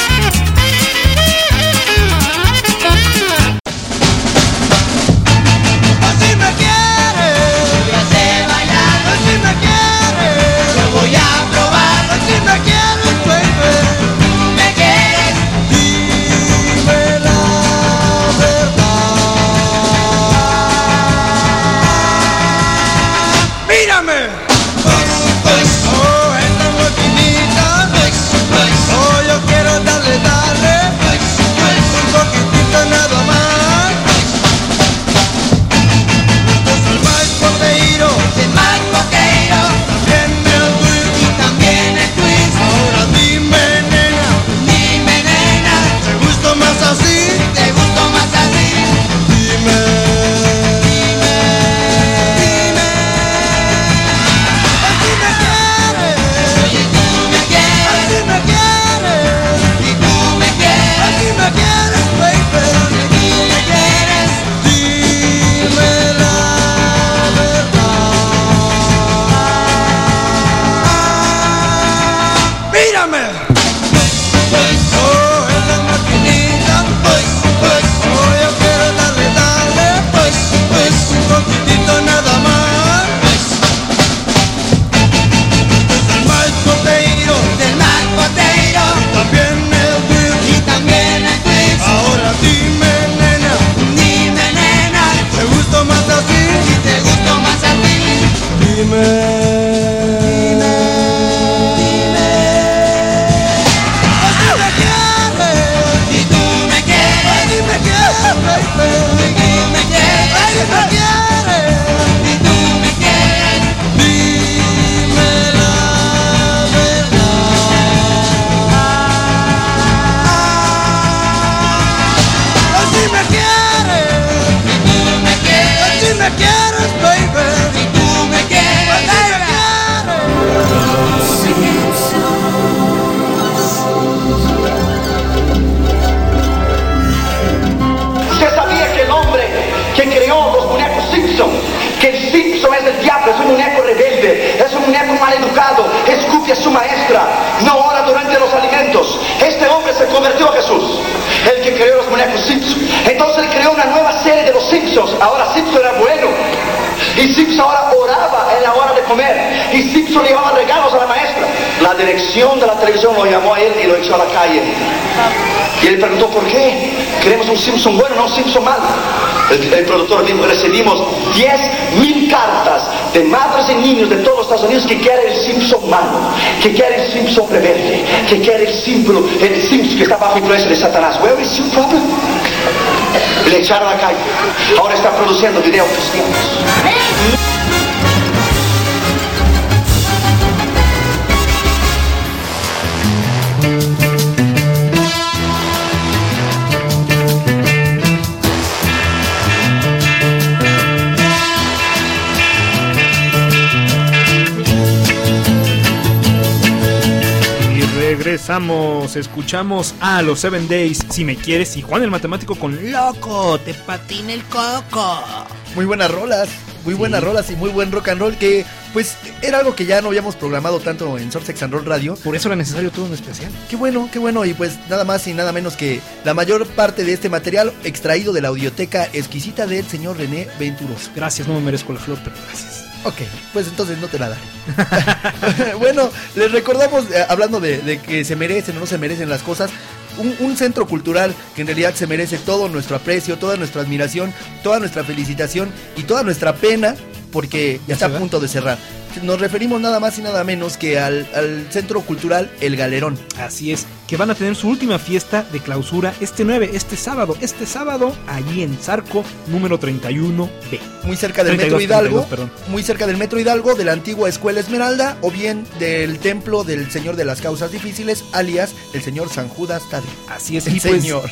De la televisión lo llamó a él y lo echó a la calle. Y él preguntó por qué. Queremos un Simpson bueno, no un Simpson malo. El productor dijo: recibimos 10,000 cartas de madres y niños de todos los Estados Unidos que quieren el Simpson malo, que quieren el Simpson rebelde, que quieren el Simpson que está bajo influencia de Satanás. Where is your problem? Y le echaron a la calle. Ahora está produciendo videos cristianos. regresamos, escuchamos a los 7 Days, Si Me Quieres, y Juan el Matemático con Loco, te patina el coco. Muy buenas rolas, muy buenas rolas y muy buen rock and roll, que pues era algo que ya no habíamos programado tanto en Surf Sex and Roll Radio. Por eso era necesario todo un especial. Qué bueno, y pues nada más y nada menos que la mayor parte de este material extraído de la audioteca exquisita del señor René Venturoso. Gracias, no me merezco la flor, pero gracias. Ok, pues entonces no te la daré. Bueno, les recordamos, hablando de que se merecen o no se merecen las cosas, un centro cultural que en realidad se merece todo nuestro aprecio, toda nuestra admiración, toda nuestra felicitación y toda nuestra pena, porque ya está a punto de cerrar. Nos referimos nada más y nada menos que al Centro Cultural El Galerón. Así es, que van a tener su última fiesta de clausura este sábado, allí en Zarco, número 31B. Muy cerca del Metro Hidalgo, muy cerca del Metro Hidalgo, de la antigua Escuela Esmeralda, o bien del templo del Señor de las Causas Difíciles, alias el Señor San Judas Tadeo. Así es, el señor.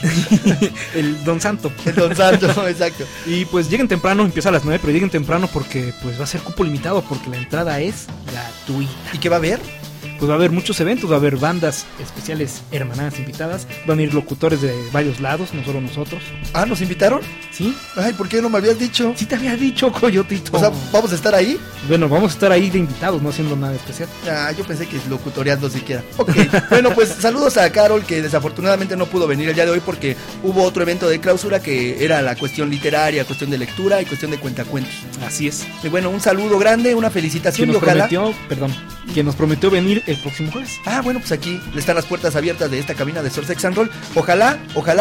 El Don Santo. El Don Santo, exacto. Y pues lleguen temprano, empieza a las 9, pero lleguen temprano porque pues va a ser cupo limitado, porque la entrada es gratuita. ¿Y qué va a haber? Pues va a haber muchos eventos, va a haber bandas especiales hermanadas invitadas, van a ir locutores de varios lados, no solo nosotros. Ah, ¿nos invitaron? Sí. Ay, ¿por qué no me habías dicho? Sí te había dicho, Coyotito. O sea, ¿vamos a estar ahí? Bueno, vamos a estar ahí de invitados, no haciendo nada especial. Ah, yo pensé que locutoreando siquiera. Ok, bueno, pues saludos a Carol, que desafortunadamente no pudo venir el día de hoy porque hubo otro evento de clausura que era la cuestión literaria, cuestión de lectura y cuestión de cuentacuentos. Así es. Y bueno, un saludo grande, una felicitación y ojalá... que nos prometió venir el próximo jueves. Ah, bueno, pues aquí están las puertas abiertas de esta cabina de Surf Sex and Roll. Ojalá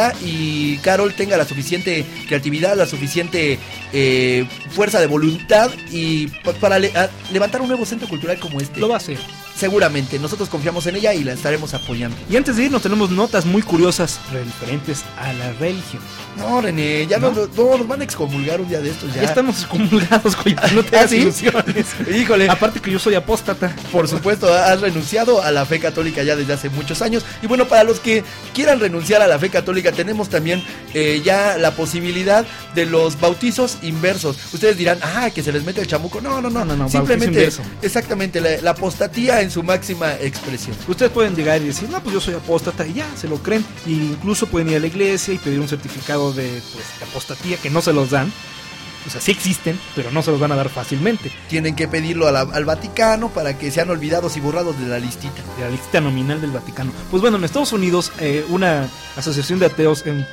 y Carol tenga la suficiente creatividad, la suficiente fuerza de voluntad y para levantar un nuevo centro cultural como este. Lo va a hacer. Seguramente, nosotros confiamos en ella y la estaremos apoyando. Y antes de irnos tenemos notas muy curiosas referentes a la religión. No, René, ya no nos van a excomulgar un día de estos. Ya estamos excomulgados, no te hagas ilusiones. Híjole. Aparte que yo soy apóstata. Por supuesto, has renunciado a la fe católica ya desde hace muchos años. Y bueno, para los que quieran renunciar a la fe católica, tenemos también ya la posibilidad de los bautizos inversos. Ustedes dirán, que se les mete el chamuco. No. Simplemente, exactamente, la apostatía en su máxima expresión. Ustedes pueden llegar y decir, no, pues yo soy apóstata, y ya, se lo creen. Y incluso pueden ir a la iglesia y pedir un certificado de apostatía, que no se los dan. O sea, sí existen, pero no se los van a dar fácilmente. Tienen que pedirlo al Vaticano para que sean olvidados y borrados de la listita. De la listita nominal del Vaticano. Pues bueno, en Estados Unidos, una asociación de ateos en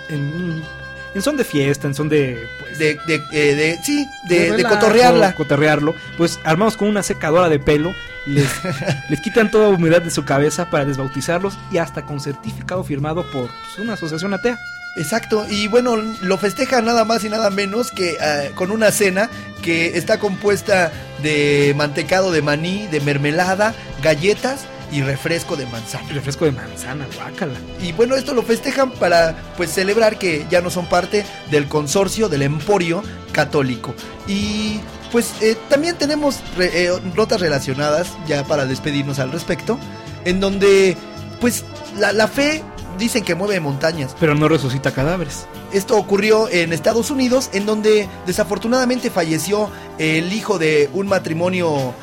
son de fiesta, en son de... Pues, de cotorrearlo, pues armados con una secadora de pelo, les quitan toda humedad de su cabeza para desbautizarlos y hasta con certificado firmado por una asociación atea. Exacto, y bueno, lo festejan nada más y nada menos que con una cena que está compuesta de mantecado de maní, de mermelada, galletas y refresco de manzana. Guácala. Y bueno, esto lo festejan para pues celebrar que ya no son parte del consorcio del Emporio Católico. Y pues también tenemos notas relacionadas ya para despedirnos al respecto, en donde pues la fe dicen que mueve montañas, pero no resucita cadáveres. Esto ocurrió en Estados Unidos, en donde desafortunadamente falleció el hijo de un matrimonio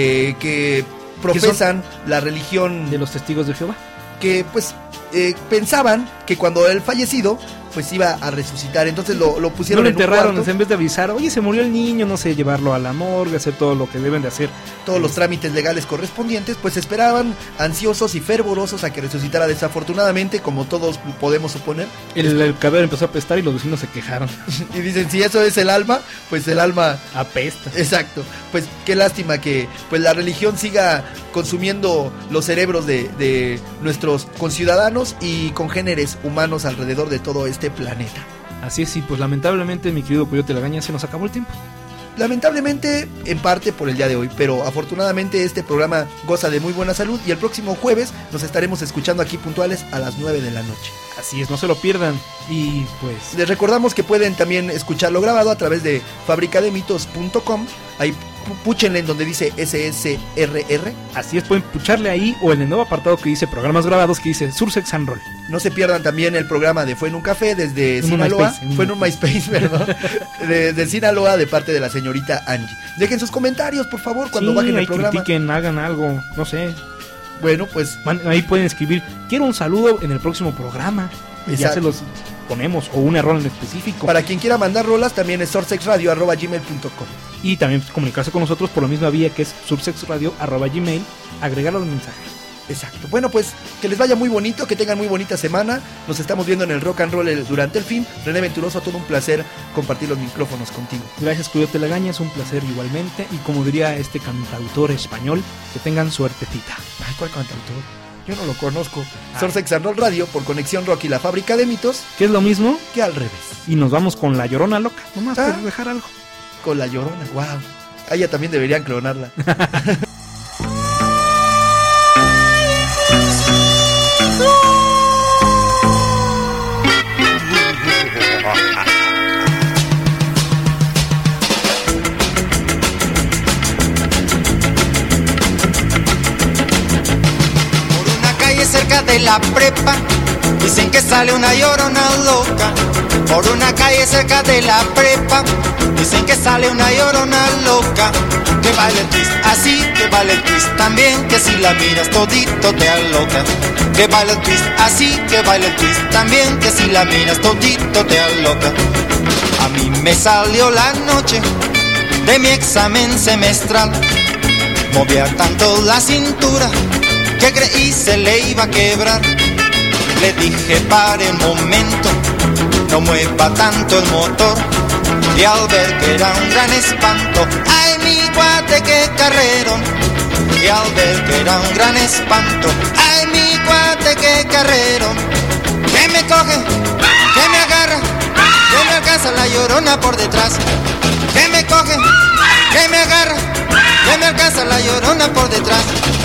que profesan la religión de los testigos de Jehová, que pues pensaban que cuando él fallecido pues iba a resucitar, entonces lo pusieron en un cuarto. En vez de avisar, oye, se murió el niño, no sé, llevarlo a la morgue, hacer todo lo que deben de hacer, todos los trámites legales correspondientes, pues esperaban ansiosos y fervorosos a que resucitara. Desafortunadamente, como todos podemos suponer, el cadáver empezó a apestar y los vecinos se quejaron. Y dicen, si eso es el alma, pues el alma apesta. Exacto, pues qué lástima que pues la religión siga consumiendo los cerebros de nuestros conciudadanos y congéneres humanos alrededor de todo este planeta. Así es, y pues lamentablemente, mi querido Coyote Lagaña, se nos acabó el tiempo. Lamentablemente, en parte por el día de hoy, pero afortunadamente este programa goza de muy buena salud y el próximo jueves nos estaremos escuchando aquí puntuales a las 9 de la noche. Así es, no se lo pierdan. Y pues les recordamos que pueden también escucharlo grabado a través de fabricademitos.com. Ahí púchenle en donde dice SSRR. Así es, pueden pucharle ahí o en el nuevo apartado que dice programas grabados, que dice Surf Sex and Roll. No se pierdan también el programa de Fue en un Café desde Sinaloa. Fue en un MySpace, perdón. de Sinaloa, de parte de la señorita Angie. Dejen sus comentarios, por favor, cuando bajen el programa. Critiquen, hagan algo, no sé. Bueno, pues ahí pueden escribir, quiero un saludo en el próximo programa. Y ya se los ponemos, o un error en específico. Para quien quiera mandar rolas, también es sursexradio@gmail.com. Y también comunicarse con nosotros por la misma vía que es sursexradio@gmail, agregar los mensajes. Exacto. Bueno, pues que les vaya muy bonito, que tengan muy bonita semana. Nos estamos viendo en el Rock and Roll durante el fin. René Venturoso, todo un placer compartir los micrófonos contigo. Gracias, Coyote Lagaña, es un placer igualmente. Y como diría este cantautor español, que tengan suertecita. Ay, ¿cuál cantautor? Yo no lo conozco. Sursex and Roll Radio por Conexión Rock y la Fábrica de Mitos. Que es lo mismo que al revés. Y nos vamos con La Llorona Loca, nomás por dejar algo. Con La Llorona, wow. A ella también deberían clonarla. Cerca de la prepa, dicen que sale una llorona loca. Por una calle cerca de la prepa, dicen que sale una llorona loca. Que baila el twist así, que baila el twist también, que si la miras todito te aloca. Que baila el twist así, que baila el twist también, que si la miras todito te aloca. A mí me salió la noche de mi examen semestral. Movía tanto la cintura que creí se le iba a quebrar. Le dije pare un momento, no mueva tanto el motor. Y al ver que era un gran espanto, ay mi cuate qué carrerón. Y al ver que era un gran espanto, ay mi cuate qué carrerón. Que me coge, que me agarra, que me alcanza la llorona por detrás. Que me coge, que me agarra, que me alcanza la llorona por detrás.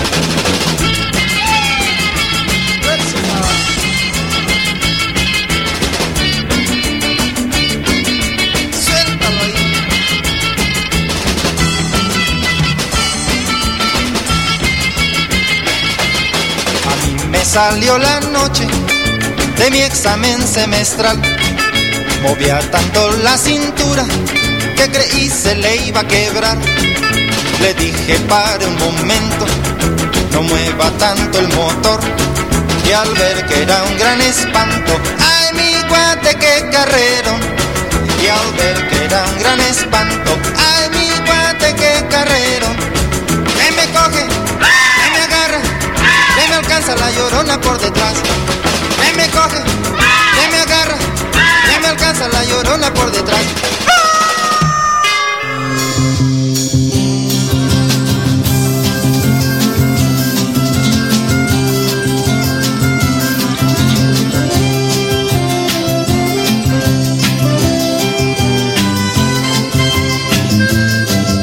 Salió la noche de mi examen semestral. Movía tanto la cintura que creí se le iba a quebrar. Le dije pare un momento, no mueva tanto el motor. Y al ver que era un gran espanto, ay mi cuate qué carrerón. Y al ver que era un gran espanto, ay mi cuate qué carrerón. Que me coge, que me agarra, que me alcanza la llorona por detrás. Que me coge, que me agarra, que me alcanza la llorona por detrás.